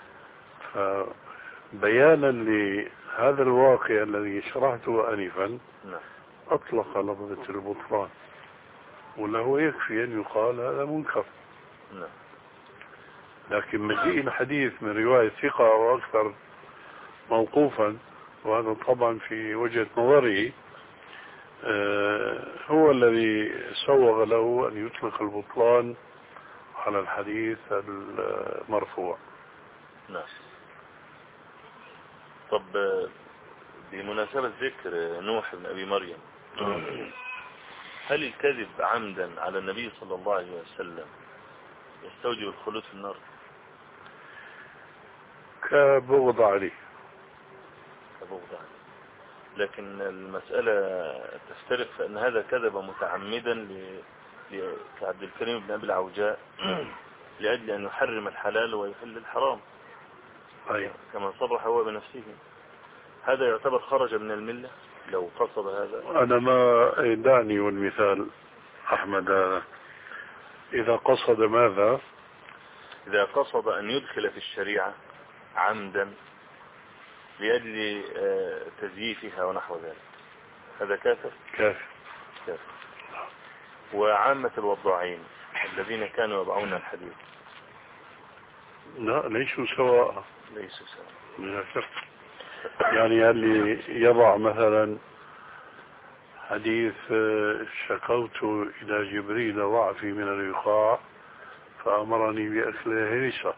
Speaker 3: فبيانا لهذا الواقع الذي شرحته آنفا
Speaker 4: نعم.
Speaker 3: أطلق لفظة البطلان، وله يكفي أن يقال هذا منكر.
Speaker 4: نعم.
Speaker 3: لكن مجيء الحديث من رواية ثقة وأكثر موقوفا، وهذا طبعا في وجهة نظري آه هو الذي سوغ له أن يطلق البطلان على الحديث المرفوع.
Speaker 4: نعم. طب بمناسبة ذكر نوح بن أبي مريم، هل الكذب عمدا على النبي صلى الله عليه وسلم يستوجب الخلود في النار؟
Speaker 3: كبغض عليه.
Speaker 4: كبغض عليه. لكن المسألة تفترق، فإن هذا كذب متعمدا ل... لعبد الكريم بن أبي العوجاء لأجل أن يحرم الحلال ويحل الحرام.
Speaker 3: أيوة.
Speaker 4: كما صرح هو بنفسه. هذا يعتبر خرج من الملة لو قصد هذا؟
Speaker 3: أنا ما دعني والمثال أحمد هذا إذا قصد ماذا؟
Speaker 4: إذا قصد أن يدخل في الشريعة عمدا لأجل تزييفها ونحو ذلك، هذا كافر؟
Speaker 3: كافر.
Speaker 4: كافر. وعامة الوضاعين الذين كانوا يضعون الحديث
Speaker 3: لا ليسوا سواء.
Speaker 4: ليسوا سواء.
Speaker 3: لا شك. يعني اللي يضع مثلا حديث شكوت إلى جبريل ضعفي من الإيقاع فأمرني بأكل هريسة،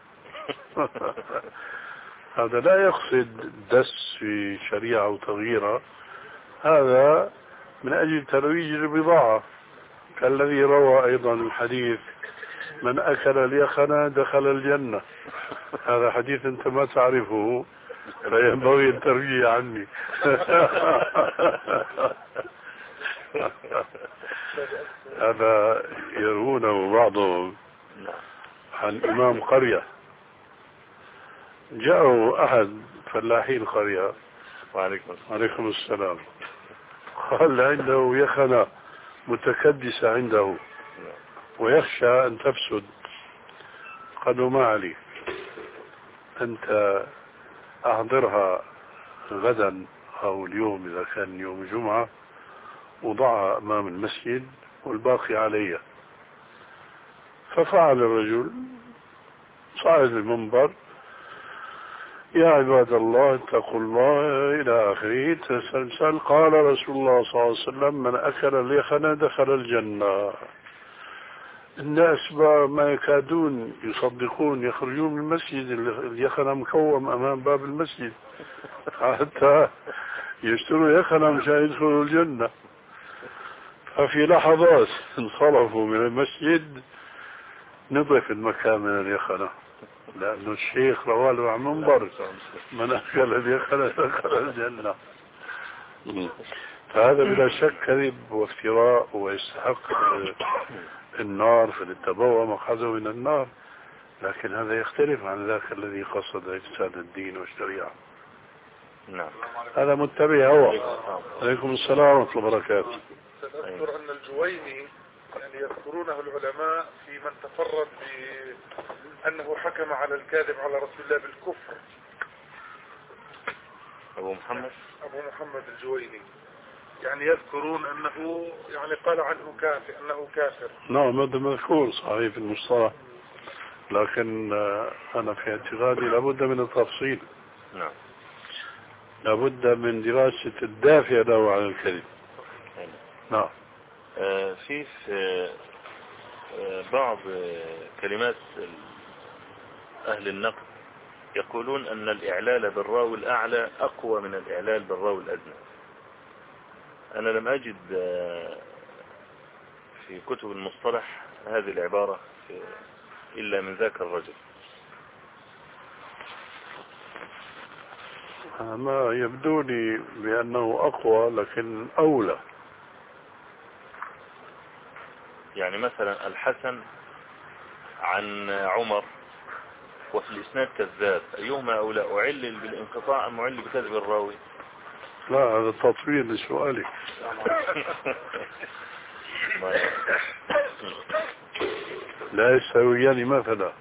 Speaker 3: هذا لا يقصد دس في شريعة وتغييرها، هذا من أجل ترويج البضاعة. كالذي روى أيضا الحديث من أكل اليخنة دخل الجنة، هذا حديث أنت ما تعرفه فينبغي الترويج عني. هذا يروونه بعضهم عن إمام قرية، جاءوا أحد فلاحين قرية وعليكم السلام، قال عنده يخنة متكدسة عنده ويخشى أن تفسد. قالوا ما عليك، أنت أحضرها غدا أو اليوم إذا كان يوم جمعة وضعها أمام المسجد والباقي علي. ففعل الرجل، صعد المنبر يا عباد الله اتقوا الله إلى آخره تسلسل، قال رسول الله صلى الله عليه وسلم من أكل اليخنة دخل الجنة. الناس ما يكادون يصدقون، يخرجون من المسجد اليخنة مكوم أمام باب المسجد حتى يشتروا يخنة مشان يدخلوا الجنة. ففي لحظات انصرفوا من المسجد نظف المكان من اليخنة، لأنه الشيخ رواه عن منبر من أكل اليخنة دخل الجنة. فهذا بلا شك كذب وافتراء ويستحق النار، فللتبوأ مقعده من النار. لكن هذا يختلف عن ذاك الذي قصد إفساد الدين والشريعة.
Speaker 4: نعم.
Speaker 3: هذا متبع هو. عليكم السلام ورحمة الله وبركاته.
Speaker 5: سنذكر أن الجويني يعني يذكرونه العلماء في من تفرد بأنه حكم على الكاذب على رسول الله بالكفر.
Speaker 4: أبو محمد
Speaker 5: أبو محمد الجويني يعني يذكرون أنه يعني قال عنه كافر، أنه كافر.
Speaker 3: نعم هذا مذكور صحيح في المصطلح، لكن أنا في اعتقادي لابد من التفصيل.
Speaker 4: نعم.
Speaker 3: لابد من دراسة الدافع له على الكذب. نعم.
Speaker 4: آه في آه بعض كلمات أهل النقد يقولون أن الإعلال بالراوي الأعلى أقوى من الإعلال بالراوي الأدنى. أنا لم أجد في كتب المصطلح هذه العبارة إلا من ذاك الرجل.
Speaker 3: ما يبدو لي بأنه أقوى لكن أولى.
Speaker 4: يعني مثلا الحسن عن عمر وفي الإسناد كذاب، أيهما أولى، أعلل بالانقطاع أم أعلل بكذب الراوي؟
Speaker 3: لا، هذا تطوير لسؤالي. لا يستويان مثلا.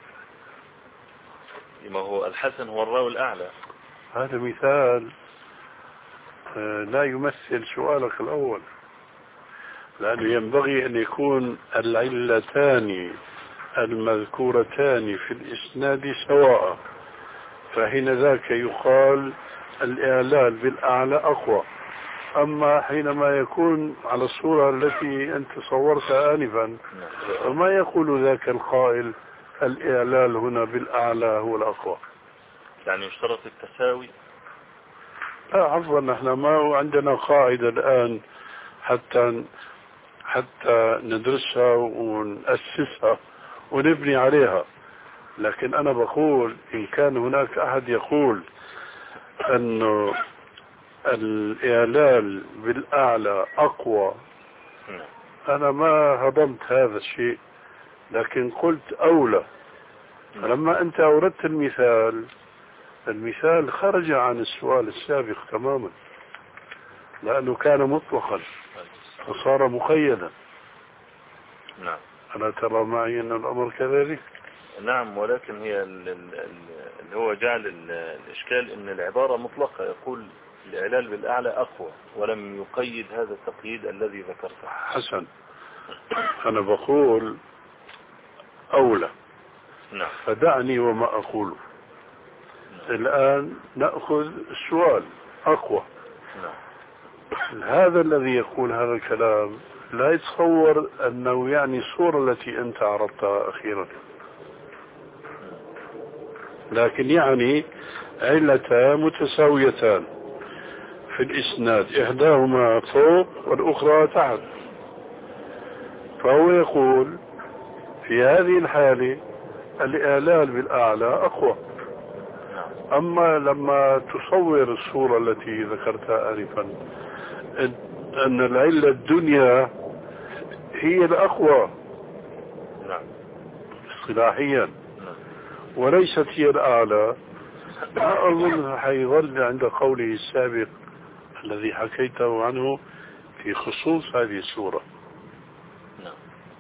Speaker 4: ما هو الحسن هو الراوي الأعلى.
Speaker 3: هذا مثال لا يمثل سؤالك الأول، لأنه ينبغي أن يكون العلتان المذكورتان في الإسناد سواء، فحين ذاك يقال الإعلال بالأعلى أقوى. أما حينما يكون على الصورة التي أنت صورتها آنفا فما يقول ذاك القائل الإعلال هنا بالأعلى هو الأقوى.
Speaker 4: يعني يشترط التساوي؟
Speaker 3: لا عفوا، نحن ما عندنا قاعدة الآن حتى حتى ندرسها ونأسسها ونبني عليها، لكن أنا بقول إن كان هناك أحد يقول أنه الإعلال بالأعلى أقوى، أنا ما هضمت هذا الشيء، لكن قلت أولى. لما أنت أوردت المثال، المثال خرج عن السؤال السابق تماما، لأنه كان مطلقا فصار مقيدا.
Speaker 4: نعم.
Speaker 3: ألا ترى معي أن الأمر كذلك؟
Speaker 4: نعم، ولكن هي اللي هو جعل الإشكال أن العبارة مطلقة، يقول الإعلال بالأعلى أقوى ولم يقيد هذا التقييد الذي ذكرته.
Speaker 3: حسن، أنا بقول أولى.
Speaker 4: نعم.
Speaker 3: فدعني وما أقوله. نعم. الآن نأخذ السؤال أقوى.
Speaker 4: نعم.
Speaker 3: هذا الذي يقول هذا الكلام لا يتصور أنه يعني الصورة التي أنت عرضتها أخيرا، لكن يعني علتان متساويتان في الإسناد، إحداهما فوق والأخرى تحت. فهو يقول في هذه الحالة الإعلال بالأعلى أقوى. أما لما تصور الصورة التي ذكرتها آنفا أن العلة الدنيا هي الأقوى اصطلاحيا وليست هي الأعلى، ما أظن حيظل عند قوله السابق الذي حكيته عنه في خصوص هذه السورة.
Speaker 5: نعم.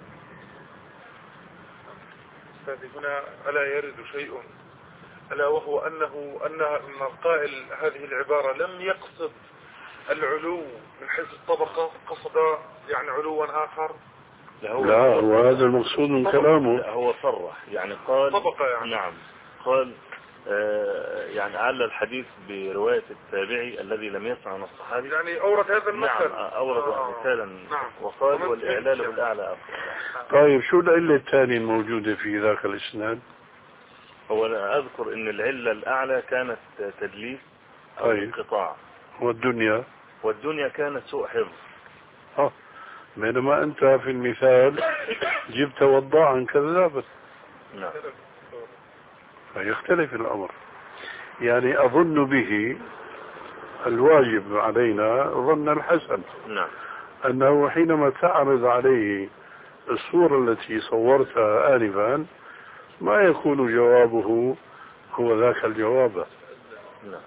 Speaker 5: أستاذي، هنا ألا يرد شيء، ألا وهو أنه أن القائل هذه العبارة لم يقصد العلو من حيث الطبقة، قصد يعني علوا آخر.
Speaker 3: لا, لا هو هذا المقصود من كلامه.
Speaker 4: لا، هو صرح يعني قال
Speaker 5: طبقة يعني.
Speaker 4: نعم، قال آه يعني علّ الحديث برواية التابعي الذي لم يسمع من الصحابي، يعني
Speaker 5: أورد هذا المثل.
Speaker 4: نعم، أورد آه مثالا. نعم. وقال والإعلال بالأعلى أقوى.
Speaker 3: طيب شو العلة الثانية الموجودة في ذاك الإسناد؟
Speaker 4: هو أنا أذكر أن العلة الأعلى كانت تدليس أو انقطاع.
Speaker 3: والدنيا
Speaker 4: والدنيا كانت سوء حفظ.
Speaker 3: ها، بينما أنت في المثال جبت وضاعا كذابا.
Speaker 4: نعم.
Speaker 3: فيختلف الأمر. يعني أظن به الواجب علينا ظن الحسن.
Speaker 4: نعم.
Speaker 3: أنه حينما تعرض عليه الصورة التي صورتها آنفا ما يكون جوابه هو ذاك الجواب.
Speaker 4: نعم.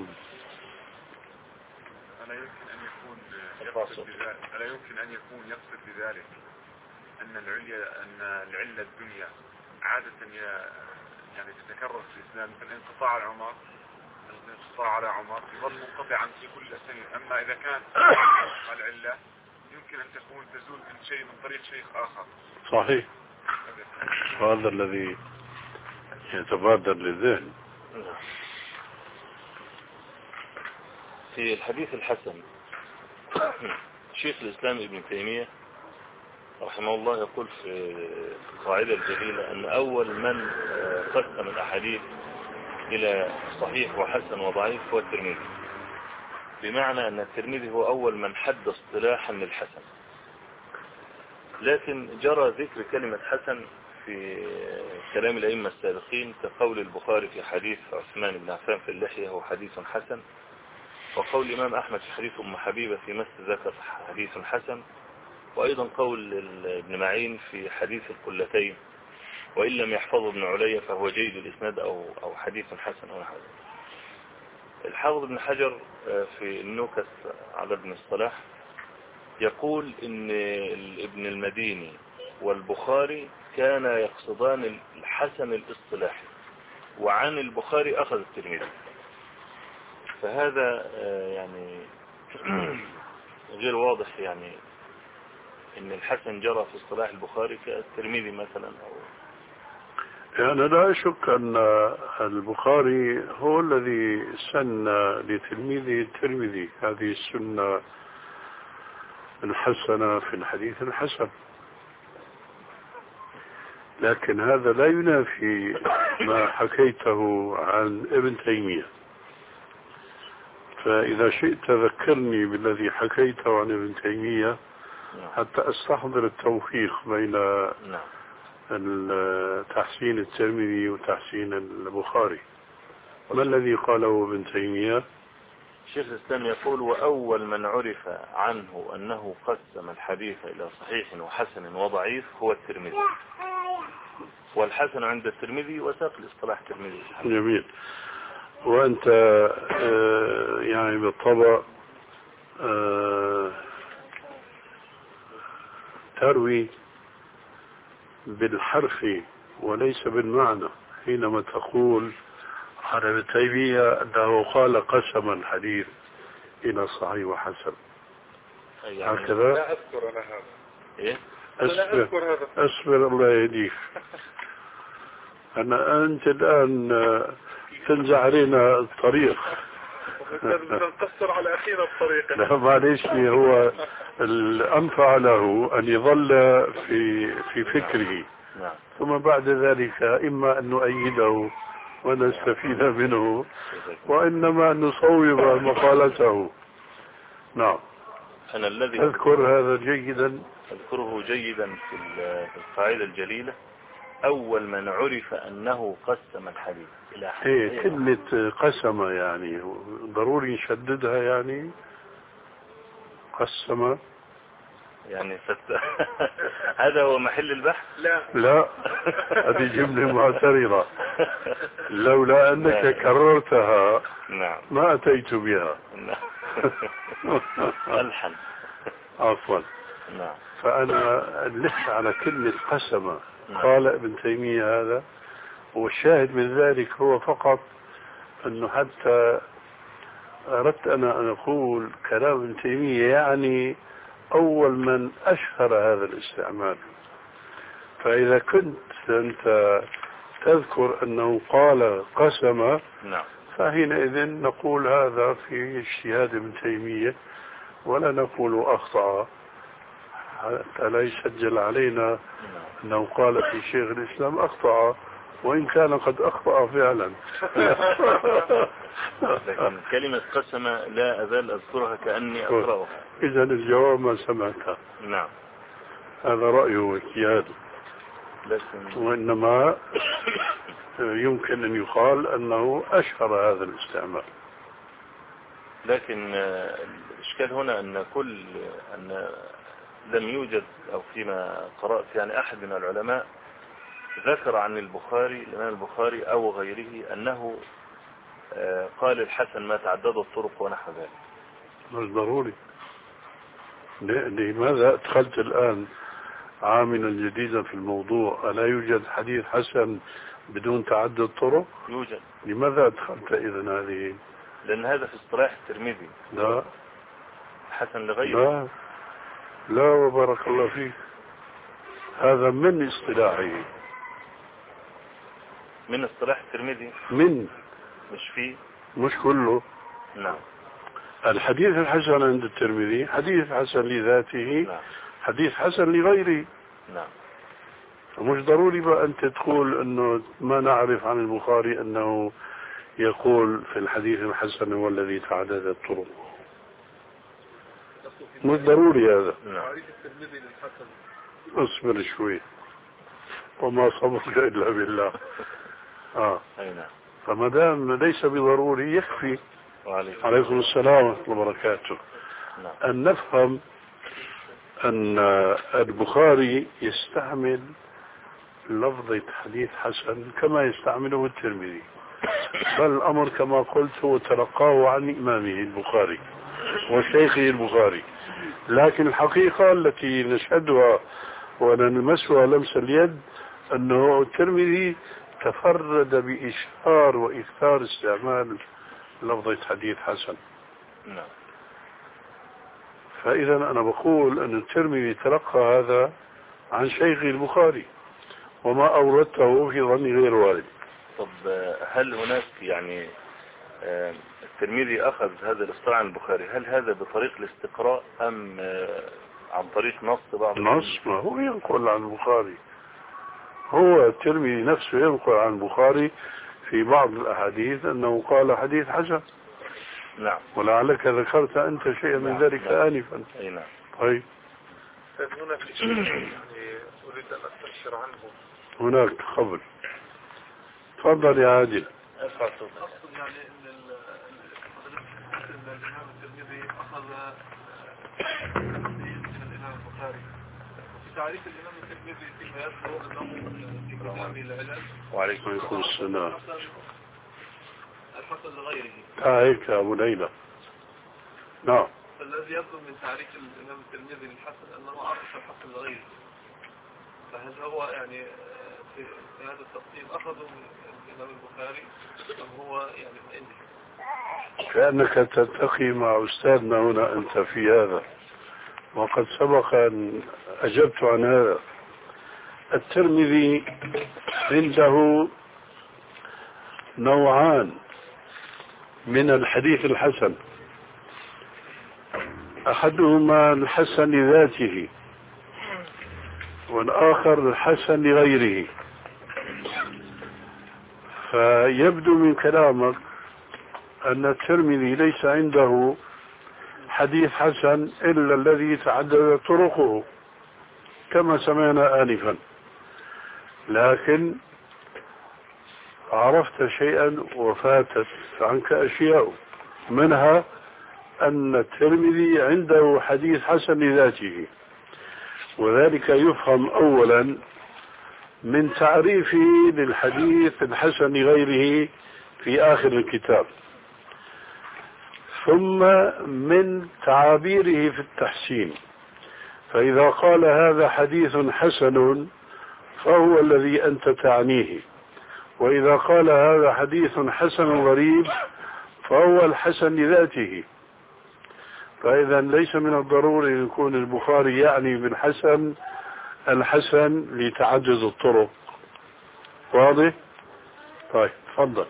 Speaker 6: ألا يمكن أن يكون يقصد بذلك ألا يمكن أن يكون يقصد بذلك أن العلة أن العلة الدنيا عادة يعني تتكرر في الإسلام، مثل انقطاع على عمر، الانقطاع على عمر يظل منقطعا في كل السنين. أما إذا كان العلة يمكن أن تكون تزول من شيء من طريق شيخ آخر.
Speaker 3: صحيح، هذا الذي يتبادر للذهن.
Speaker 4: في الحديث الحسن شيخ الإسلام ابن تيمية رحمه الله يقول في القاعدة الجليلة أن أول من قسم الأحاديث إلى صحيح وحسن وضعيف هو الترمذي، بمعنى أن الترمذي هو أول من حد اصطلاحا للحسن. لكن جرى ذكر كلمة حسن في كلام الأئمة السابقين كقول البخاري في حديث عثمان بن عفان في اللحية هو حديث حسن، وقول الإمام أحمد في حديث أم حبيبة في مس ذكر حديث حسن، وأيضا قول ابن معين في حديث القلتين وإن لم يحفظه ابن علي فهو جيد الإسناد أو أو حديث حسن أو حسن. الحافظ ابن حجر في النكت على ابن الصلاح يقول إن ابن المديني والبخاري كان يقصدان الحسن الاصطلاحي، وعن البخاري أخذ الترمذي، فهذا يعني غير واضح، يعني إن الحسن جرى في اصطلاح البخاري كالترمذي مثلا أو
Speaker 3: يعني لا أشك أن البخاري هو الذي سن لتلميذه الترمذي هذه السنة الحسنة في الحديث الحسن، لكن هذا لا ينافي ما حكيته عن ابن تيمية. فإذا شئت ذكرني بالذي حكيته عن ابن تيمية حتى أستحضر التوفيق بين تحسين الترمذي وتحسين البخاري. ما الذي قاله ابن تيمية؟
Speaker 4: شيخ الإسلام يقول: وأول من عرف عنه أنه قسم الحديث إلى صحيح وحسن وضعيف هو الترمذي، والحسن عند الترمذي وساق الاصطلاح الترمذي.
Speaker 3: جميل. وأنت آه يعني بالطبع آه تروي بالحرف وليس بالمعنى حينما تقول عن ابن تيمية أنه قال قسم الحديث إلى صحيح وحسن.
Speaker 4: يعني
Speaker 3: هكذا؟
Speaker 5: لا أذكر أنا هذا.
Speaker 4: إيه؟
Speaker 5: أنا لا أذكر هذا.
Speaker 3: أصبر الله يهديك. أنا أنت الآن تنزع علينا الطريق.
Speaker 5: نقصر على أخينا الطريق.
Speaker 3: لا معليش، هو الأنفع له أن يظل في في فكره، ثم بعد ذلك إما أن نؤيده ونستفيد منه، وإنما أن نصوب مقالته. نعم.
Speaker 4: أنا الذي
Speaker 3: أذكر هذا جيدا،
Speaker 4: أذكره جيدا في القاعدة الجليلة: أول من عرف أنه قسم الحديث إلى حديث.
Speaker 3: إيه كلمة قسم يعني ضروري نشددها، يعني قسم
Speaker 4: يعني ست... هذا هو محل البحث؟
Speaker 5: لا
Speaker 3: لا، هذه جملة معترضة، لولا أنك كررتها
Speaker 4: نعم
Speaker 3: ما أتيت بها.
Speaker 4: نعم. ألحن.
Speaker 3: عفوا.
Speaker 4: نعم.
Speaker 3: فأنا لح على كلمة قسم. قال ابن تيمية هذا، والشاهد من ذلك هو فقط أنه حتى أردت أنا أن أقول كلام ابن تيمية يعني أول من أشهر هذا الاستعمال. فإذا كنت أنت تذكر أنه قال قسم،
Speaker 4: نعم،
Speaker 3: فحينئذ نقول هذا في اجتهاد ابن تيمية ولا نقول أخطأ، حتى لا يسجل علينا أنه قال في شيخ الإسلام أخطأ، وإن كان قد أخطأ فعلا.
Speaker 4: لكن كلمة قسم لا أزال أذكرها كأني أقرأها.
Speaker 3: إذا الجواب ما سمعته.
Speaker 4: نعم،
Speaker 3: هذا رأيه واجتهاده، وإنما يمكن أن يقال أنه أشهر هذا الاستعمال.
Speaker 4: لكن الإشكال هنا أن كل أن لم يوجد أو فيما قرأت يعني أحد من العلماء ذكر عن البخاري الإمام البخاري أو غيره أنه قال الحسن ما تعدد الطرق ونحو ذلك.
Speaker 3: مش ضروري. لماذا أدخلت الآن عاملا جديدا في الموضوع؟ ألا يوجد حديث حسن بدون تعدد طرق؟
Speaker 4: يوجد.
Speaker 3: لماذا أدخلت إذن هذه؟
Speaker 4: لأن هذا في اصطلاح الترمذي.
Speaker 3: لا
Speaker 4: حسن لغيره.
Speaker 3: لا لا وبارك الله فيك، هذا من اصطلاحه،
Speaker 4: من اصطلاح الترمذي،
Speaker 3: من
Speaker 4: مش فيه،
Speaker 3: مش كله.
Speaker 4: نعم.
Speaker 3: الحديث الحسن عند الترمذي حديث حسن لذاته،
Speaker 4: نعم.
Speaker 3: حديث حسن لغيره.
Speaker 4: نعم.
Speaker 3: مش ضروري بقى أنت تقول أنه ما نعرف عن البخاري أنه يقول في الحديث الحسن هو الذي تعدد الطرق، مش ضروري هذا.
Speaker 4: نعم.
Speaker 5: الترمذي للحسن.
Speaker 3: اصبر شوي، وما صبرك إلا بالله. آه.
Speaker 4: أي نعم.
Speaker 3: فما دام ليس بضروري يكفي.
Speaker 4: وعليكم,
Speaker 3: عليكم السلام ورحمة الله وبركاته.
Speaker 4: نعم.
Speaker 3: أن نفهم أن البخاري يستعمل لفظة حديث حسن كما يستعمله الترمذي، بل الأمر كما قلت هو تلقاه عن إمامه البخاري وشيخه البخاري، لكن الحقيقة التي نشهدها ونلمسها لمس اليد أنه الترمذي تفرد بإشهار وإكثار استعمال لفظة حديث حسن.
Speaker 4: نعم.
Speaker 3: فإذا أنا بقول أن الترمذي تلقى هذا عن شيخ البخاري، وما أوردته في ظني غير وارد.
Speaker 4: طب هل هناك يعني الترمذي أخذ هذا الاصطلاح عن البخاري، هل هذا بطريق الاستقراء أم عن طريق نص بعض؟
Speaker 3: نص، ما هو ينقل عن البخاري، هو الترمذي نفسه ينقل عن البخاري في بعض الأحاديث أنه قال حديث حسن.
Speaker 4: نعم.
Speaker 3: ولعلك ذكرت أنت شيئا من
Speaker 4: نعم.
Speaker 3: ذلك
Speaker 4: نعم.
Speaker 3: آنفا.
Speaker 4: أي نعم.
Speaker 3: طيب.
Speaker 5: هنا في شيء يعني أريد أن أستفسر عنه.
Speaker 3: هناك خبر. تفضل يا عادل.
Speaker 4: ارفع صوتك.
Speaker 5: أقصد يعني أن الإمام الترمذي أخذ من الإمام البخاري. في تعريف الإمام الترمذي فيما يذكر أنه في كتابه العلل.
Speaker 3: وعليكم السلام.
Speaker 5: الحسن لغيره.
Speaker 3: هيك يا أبو ليلى. نعم.
Speaker 5: فالذي يبدو من تعريف الإمام الترمذي للحسن أنه عرف الحسن لغيره. فهل هو يعني في هذا التقسيم أخذه من الإمام البخاري أم هو يعني من عنده؟
Speaker 3: كأنك تلتقي مع أستاذنا هنا أنت في هذا، وقد سبق أن أجبت عن هذا. الترمذي عنده نوعان من الحديث الحسن، أحدهما الحسن لذاته والآخر الحسن لغيره. فيبدو من كلامك أن الترمذي ليس عنده حديث حسن إلا الذي تعدد طرقه كما سمعنا آنفا، لكن عرفت شيئا وفاتت عنك أشياء، منها أن الترمذي عنده حديث حسن لذاته، وذلك يفهم أولا من تعريفه للحديث الحسن لغيره في آخر الكتاب، ثم من تعابيره في التحسين. فإذا قال هذا حديث حسن فهو الذي أنت تعنيه، وإذا قال هذا حديث حسن غريب فهو الحسن لذاته. فإذا ليس من الضروري أن يكون البخاري يعني بالحسن الحسن لتعدد الطرق. واضح؟ طيب تفضل.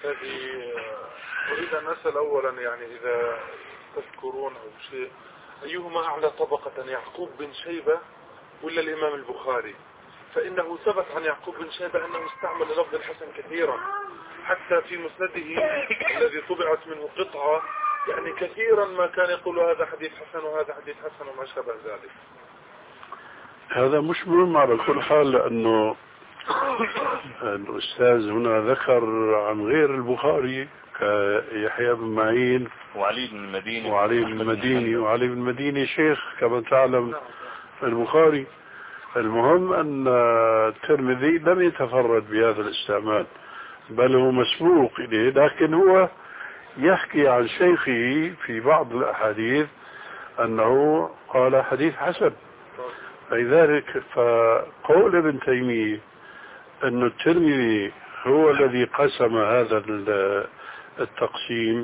Speaker 5: أريد أن أسأل أولا، يعني إذا تذكرون أو شيء، أيهما أعلى طبقة، يعقوب بن شيبة ولا الإمام البخاري؟ فإنه ثبت عن يعقوب بن شيبة أنه استعمل لفظ الحسن كثيرا، حتى في مسنده الذي طبعت منه قطعة، يعني كثيرا ما كان يقول هذا حديث حسن وهذا حديث حسن وما شابه ذلك.
Speaker 3: هذا مش مهم على كل حال، لأنه الأستاذ هنا ذكر عن غير البخاري كيحيى بن معين
Speaker 4: وعلي بن المديني
Speaker 3: وعلي بن المديني وعلي بن المديني شيخ كما تعلم البخاري. المهم أن الترمذي لم يتفرد بهذا الاستعمال، بل هو مسبوق إليه، لكن هو يحكي عن شيخه في بعض الأحاديث أنه قال حديث حسن. لذلك فقول ابن تيمية أن الترمذي هو الذي قسم هذا التقسيم،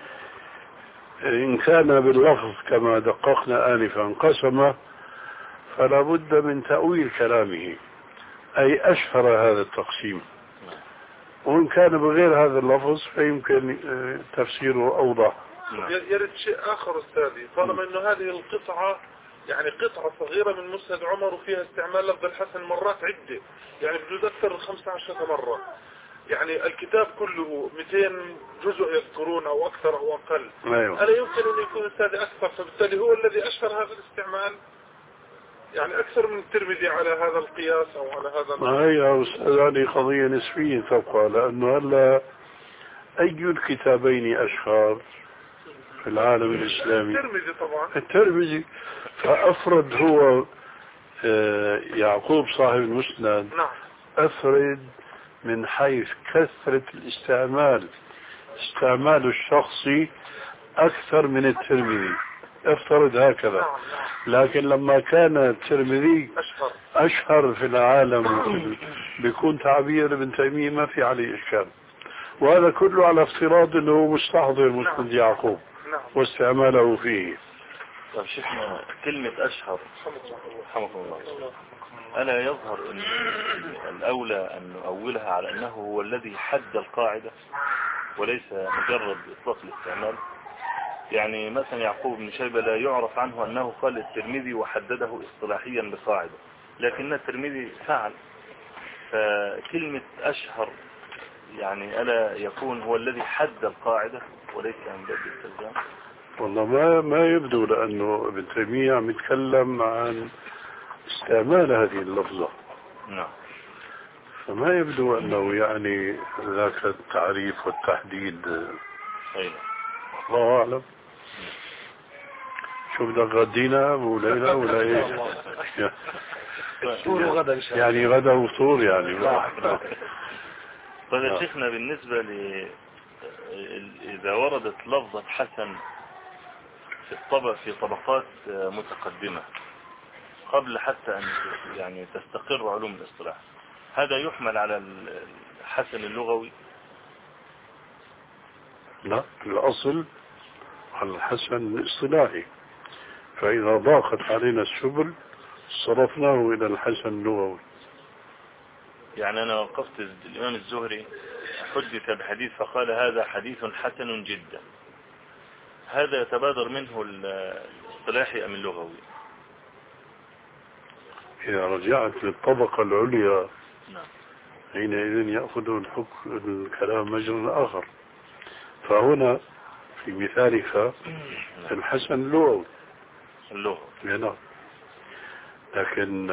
Speaker 3: إن كان باللفظ كما دققنا آنفا قسمه، فلا بد من تأويل كلامه، أي أشهر هذا التقسيم، وإن كان بغير هذا اللفظ فيمكن تفسيره أوضح.
Speaker 5: يرد شيء آخر أستاذي، طالما أنه هذه القطعة يعني قطعة صغيرة من مسند عمر وفيها استعمال لفظ الحسن مرات عدة، يعني بجوز أكثر من خمسة عشر مرة، يعني الكتاب كله مئتين جزء يذكرون أو أكثر أو أقل.
Speaker 3: أيوة.
Speaker 5: ألا يمكن أن يكون أستاذي أكثر، فبالتالي هو الذي أشهر هذا الاستعمال؟ يعني أكثر من الترمذي على هذا القياس أو على هذا
Speaker 3: ما هي أستاذ هذه قضية نسبية تبقى، لأنه هلا أي الكتابين أشهر في العالم الإسلامي؟
Speaker 5: الترمذي طبعا.
Speaker 3: الترمذي. فأفرد هو يعقوب صاحب المسند
Speaker 5: نعم.
Speaker 3: أفرد من حيث كثرة الاستعمال، استعماله الشخصي أكثر من الترمذي، افترض هكذا. لكن لما كان الترمذي
Speaker 5: أشهر
Speaker 3: أشهر في العالم بيكون تعبير ابن تيمية ما في عليه إشكال، وهذا كله على افتراض أنه مستحضر مسند يعقوب واستعماله فيه.
Speaker 4: طيب شيخنا، كلمة أشهر رحمكم الله ألا يظهر أن الأولى أن نؤولها على أنه هو الذي حد القاعدة وليس مجرد إطلاق الاستعمال؟ يعني مثلا يعقوب بن شيبة لا يعرف عنه أنه قال الترمذي وحدده اصطلاحيا بقاعدة، لكن الترمذي فعل. فكلمة أشهر يعني ألا يكون هو الذي حد القاعدة وليس من باب الاستلزام؟
Speaker 3: والله ما ما يبدو، لأنه ابن تيمية عم يتكلم عن استعمال هذه اللفظة.
Speaker 4: نعم.
Speaker 3: فما يبدو أنه يعني ذاك التعريف والتحديد.
Speaker 4: أيوة.
Speaker 3: الله أعلم. شو بدك غدينا أبو ليلى ولا إيه؟ يعني غدا وفطور يعني.
Speaker 4: طيب يا شيخنا، بالنسبة ل إذا وردت لفظة حسن في الطبق في طبقات متقدمة قبل حتى أن يعني تستقر علوم الاصطلاح، هذا يحمل على الحسن اللغوي؟
Speaker 3: لا، الأصل على الحسن الاصطلاحي، فإذا ضاقت علينا السبل صرفناه إلى الحسن اللغوي.
Speaker 4: يعني أنا وقفت الإمام الزهري حدث بحديث فقال هذا حديث حسن جدا، هذا يتبادر منه الاصطلاحي أم اللغوي؟
Speaker 3: إذا رجعت للطبقة العليا
Speaker 4: نعم
Speaker 3: حينئذ يأخذ الحكم الكلام مجرى آخر. فهنا في مثالك الحسن اللغوي
Speaker 4: اللغة.
Speaker 3: نعم. لكن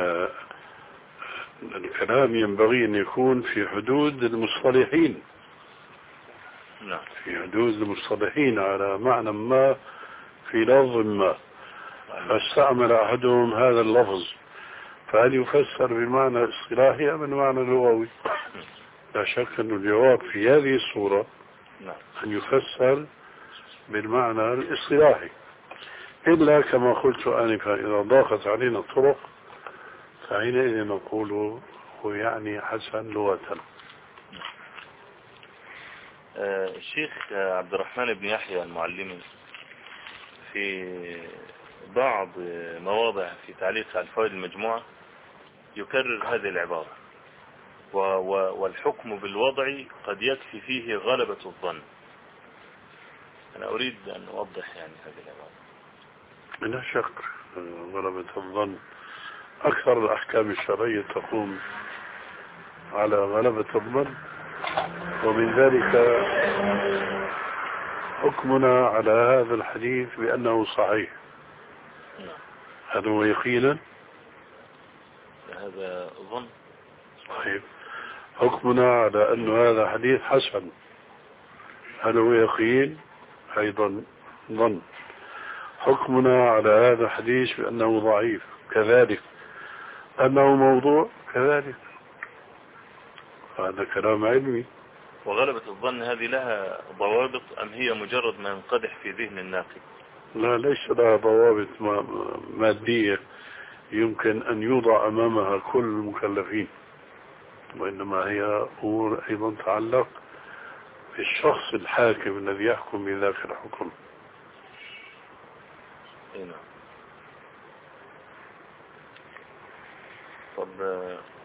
Speaker 3: الكلام ينبغي أن يكون في حدود المصطلحين.
Speaker 4: نعم.
Speaker 3: في حدود المصطلحين على معنى ما في لفظ ما، فاستعمل أحدهم هذا اللفظ، فهل يفسر بالمعنى الاصطلاحي أم بالمعنى اللغوي؟ لا شك أن الجواب في هذه الصورة أن يفسر بالمعنى الاصطلاحي، إلا كما قلت آنفا إذا ضاقت علينا الطرق فحينئذ نقول هو يعني حسن لغة.
Speaker 4: الشيخ عبد الرحمن بن يحيى المعلمي في بعض مواضع في تعليق على الفوائد المجموعة يكرر هذه العبارة، والحكم بالوضع قد يكفي فيه غلبة الظن. أنا أريد أن أوضح يعني هذه العبارة.
Speaker 3: لا شك غلبة الظن أكثر الأحكام الشرعية تقوم على غلبة الظن، ومن ذلك حكمنا على هذا الحديث بأنه صحيح. هذا هو يقينا،
Speaker 4: هذا ظن.
Speaker 3: طيب حكمنا على أن هذا حديث حسن، هل هو يقين؟ أيضا ظن. حكمنا على هذا الحديث بأنه ضعيف كذلك، أنه موضوع كذلك، هذا كلام علمي.
Speaker 4: وغلبة الظن هذه لها ضوابط أم هي مجرد ما ينقدح في ذهن الناقد؟
Speaker 3: لا، ليس لها ضوابط مادية يمكن أن يوضع أمامها كل المكلفين، وإنما هي أمور أيضا تعلق بالشخص الحاكم الذي يحكم بذاك الحكم.
Speaker 4: نعم. طب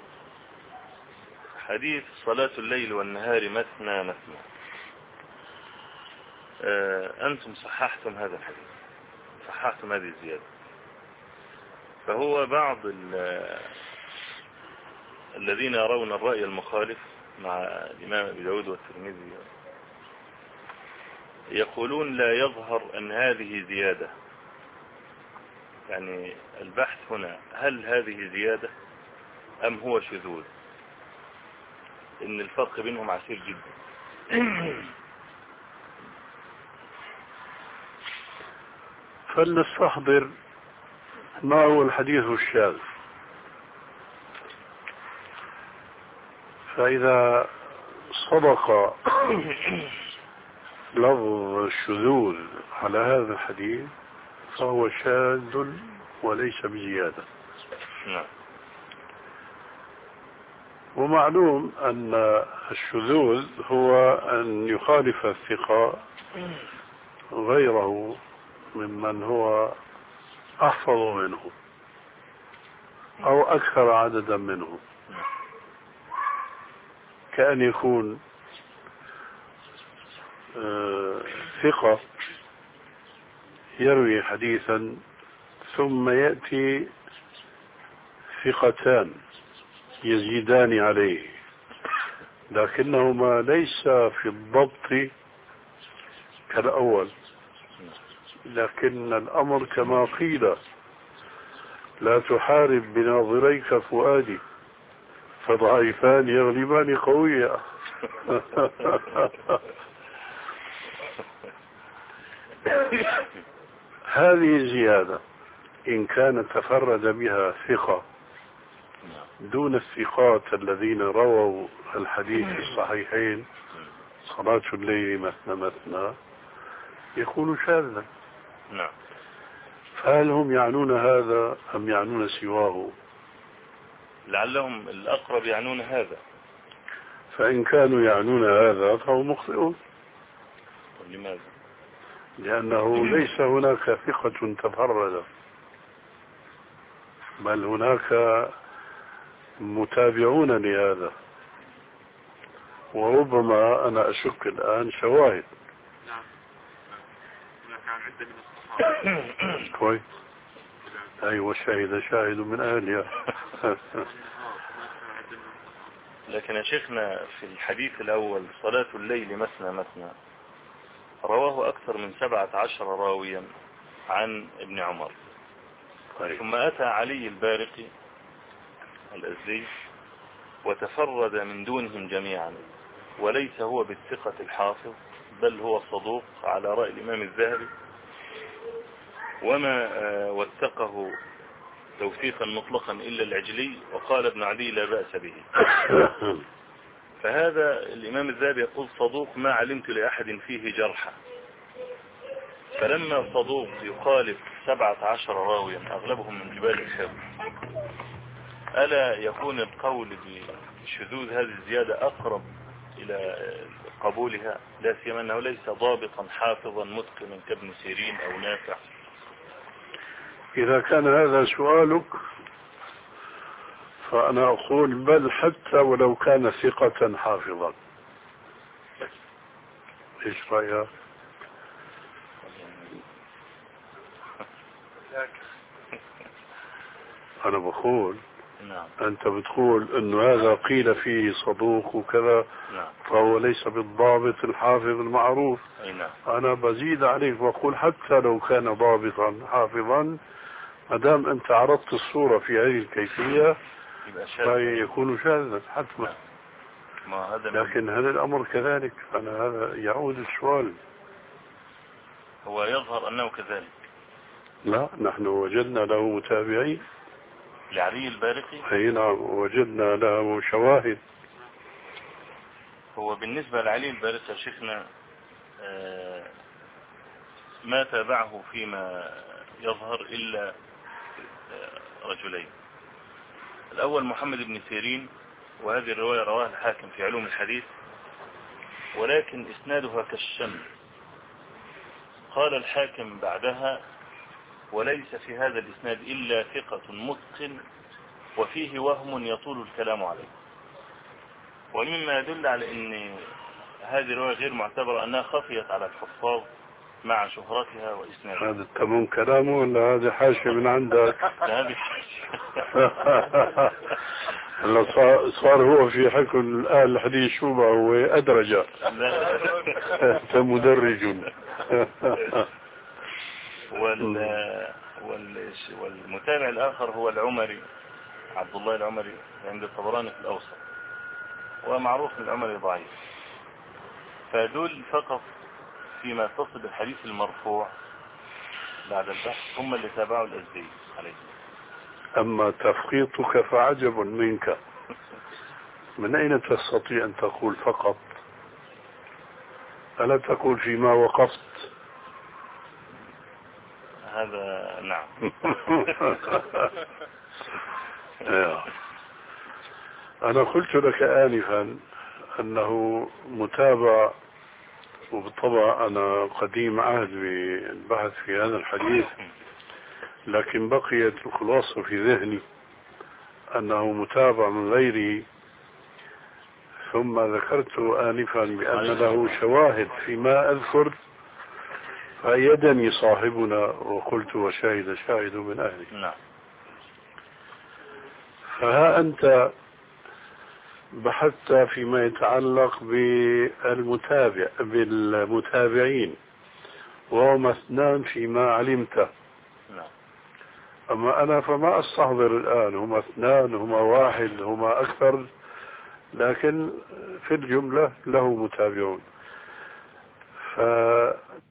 Speaker 4: حديث صلاة الليل والنهار مثنى مثنى، أنتم صححتم هذا الحديث، صححتم هذه الزيادة. فهو بعض الذين يرون الرأي المخالف مع الإمام أبي داود والترمذي يقولون لا يظهر أن هذه زيادة، يعني البحث هنا هل هذه زيادة أم هو شذوذ؟ إن الفرق بينهم عسير جدا.
Speaker 3: فلنستحضر ما هو الحديث الشاذ. فإذا صدق لفظ الشذوذ على هذا الحديث فهو شاذ وليس بزيادة.
Speaker 4: نعم.
Speaker 3: ومعلوم أن الشذوذ هو أن يخالف الثقة غيره ممن هو أحفظ منه أو أكثر عددا منه، كأن يكون آه ثقة يروي حديثا ثم يأتي ثقتان يزيدان عليه لكنهما ليس في الضبط كالأول، لكن الأمر كما قيل لا تحارب بناظريك فؤادي فضعيفان يغلبان قوية. هذه زيادة إن كان تفرد بها ثقة دون الثقات الذين رووا الحديث في الصحيحين صلاة الليل مثنى مثنى يكون شاذا.
Speaker 4: نعم.
Speaker 3: فهل هم يعنون هذا أم يعنون سواه؟
Speaker 4: لعلهم الأقرب يعنون هذا.
Speaker 3: فإن كانوا يعنون هذا فهم مخطئون.
Speaker 4: لماذا؟
Speaker 3: لأنه ليس هناك ثقة تفرد، بل هناك متابعون لهذا، وربما أنا أشك الآن شواهد.
Speaker 6: نعم. هناك عدة من الصحابة.
Speaker 3: كويس. أيوة شاهد شاهد من أهلها.
Speaker 4: لكن يا شيخنا في الحديث الأول صلاة الليل مثنى مثنى رواه أكثر من سبعة عشر راويا عن ابن عمر. ثم أتى علي البارقي الأزدي وتفرد من دونهم جميعا، وليس هو بالثقة الحافظ بل هو صدوق على رأي الإمام الذهبي، وما وثقه توثيقا مطلقا إلا العجلي، وقال ابن عدي لا بأس به. فهذا الإمام الذهبي يقول صدوق ما علمت لأحد فيه جرحا. فلما صدوق يخالف سبعة عشر راويا أغلبهم من جبال الحفظ، ألا يكون القول بشذوذ هذه الزيادة أقرب إلى قبولها، لا سيما أنه ليس ضابطا حافظا متقنا كابن سيرين أو نافع؟
Speaker 3: إذا كان هذا سؤالك فأنا أقول بل حتى ولو كان ثقة حافظا. إيش رأيك؟ أنا بقول
Speaker 4: نعم.
Speaker 3: أنت بتقول أنه هذا قيل فيه صدوق وكذا،
Speaker 4: نعم.
Speaker 3: فهو ليس بالضابط الحافظ المعروف.
Speaker 4: نعم.
Speaker 3: أنا بزيد عليك وأقول حتى لو كان ضابطا حافظا ما دام أنت عرضت الصورة في هذه الكيفية فيكون شاذا حتما.
Speaker 4: نعم.
Speaker 3: لكن هل الأمر كذلك؟ أنا هذا يعود السؤال.
Speaker 4: هو يظهر أنه كذلك.
Speaker 3: لا، نحن وجدنا له متابعين
Speaker 4: لعلي البارقي.
Speaker 3: أي نعم، وجدنا له شواهد.
Speaker 4: هو بالنسبة لعلي البارقي شيخنا ما تابعه فيما يظهر إلا رجلين. الأول محمد بن سيرين، وهذه الرواية رواها الحاكم في علوم الحديث، ولكن إسنادها كالشمس. قال الحاكم بعدها وليس في هذا الإسناد إلا ثقة متقن وفيه وهم يطول الكلام عليه. ومما يدل على أن هذه الرواية غير معتبرة أنها خفيت على الحفاظ مع شهرتها وإسنادها.
Speaker 3: هذا تمام كلامه ولا هذا حاشية من عندك؟
Speaker 4: هذه حاشية.
Speaker 3: صار هو في حكم الآن الحديث شو بقى هو أدرجة. فمدرج.
Speaker 4: وال... وال... والمتابع الآخر هو العمري، عبد الله العمري عند الطبراني في الأوسط، ومعروف ان العمري ضعيف. فدول فقط فيما يتصل بالحديث المرفوع بعد البحث هم اللي تابعوا الأزدي عليه.
Speaker 3: أما تفقيطك فعجب منك، من أين تستطيع أن تقول فقط؟ ألا تقول فيما وقفت؟
Speaker 4: هذا نعم.
Speaker 3: أنا قلت لك آنفا أنه متابع، وبالطبع أنا قديم عهد بالبحث في هذا الحديث، لكن بقيت الخلاصة في ذهني أنه متابع من غيره. ثم ذكرت آنفا بأن له شواهد فيما أذكر، فأيدني صاحبنا وقلت وشاهد شاهد من أهله.
Speaker 4: نعم.
Speaker 3: فها أنت بحثت فيما يتعلق بالمتابع بالمتابعين، وهم اثنان فيما علمت. أما أنا فما أستحضر الآن هما اثنان هما واحد هما أكثر، لكن في الجملة له متابعون.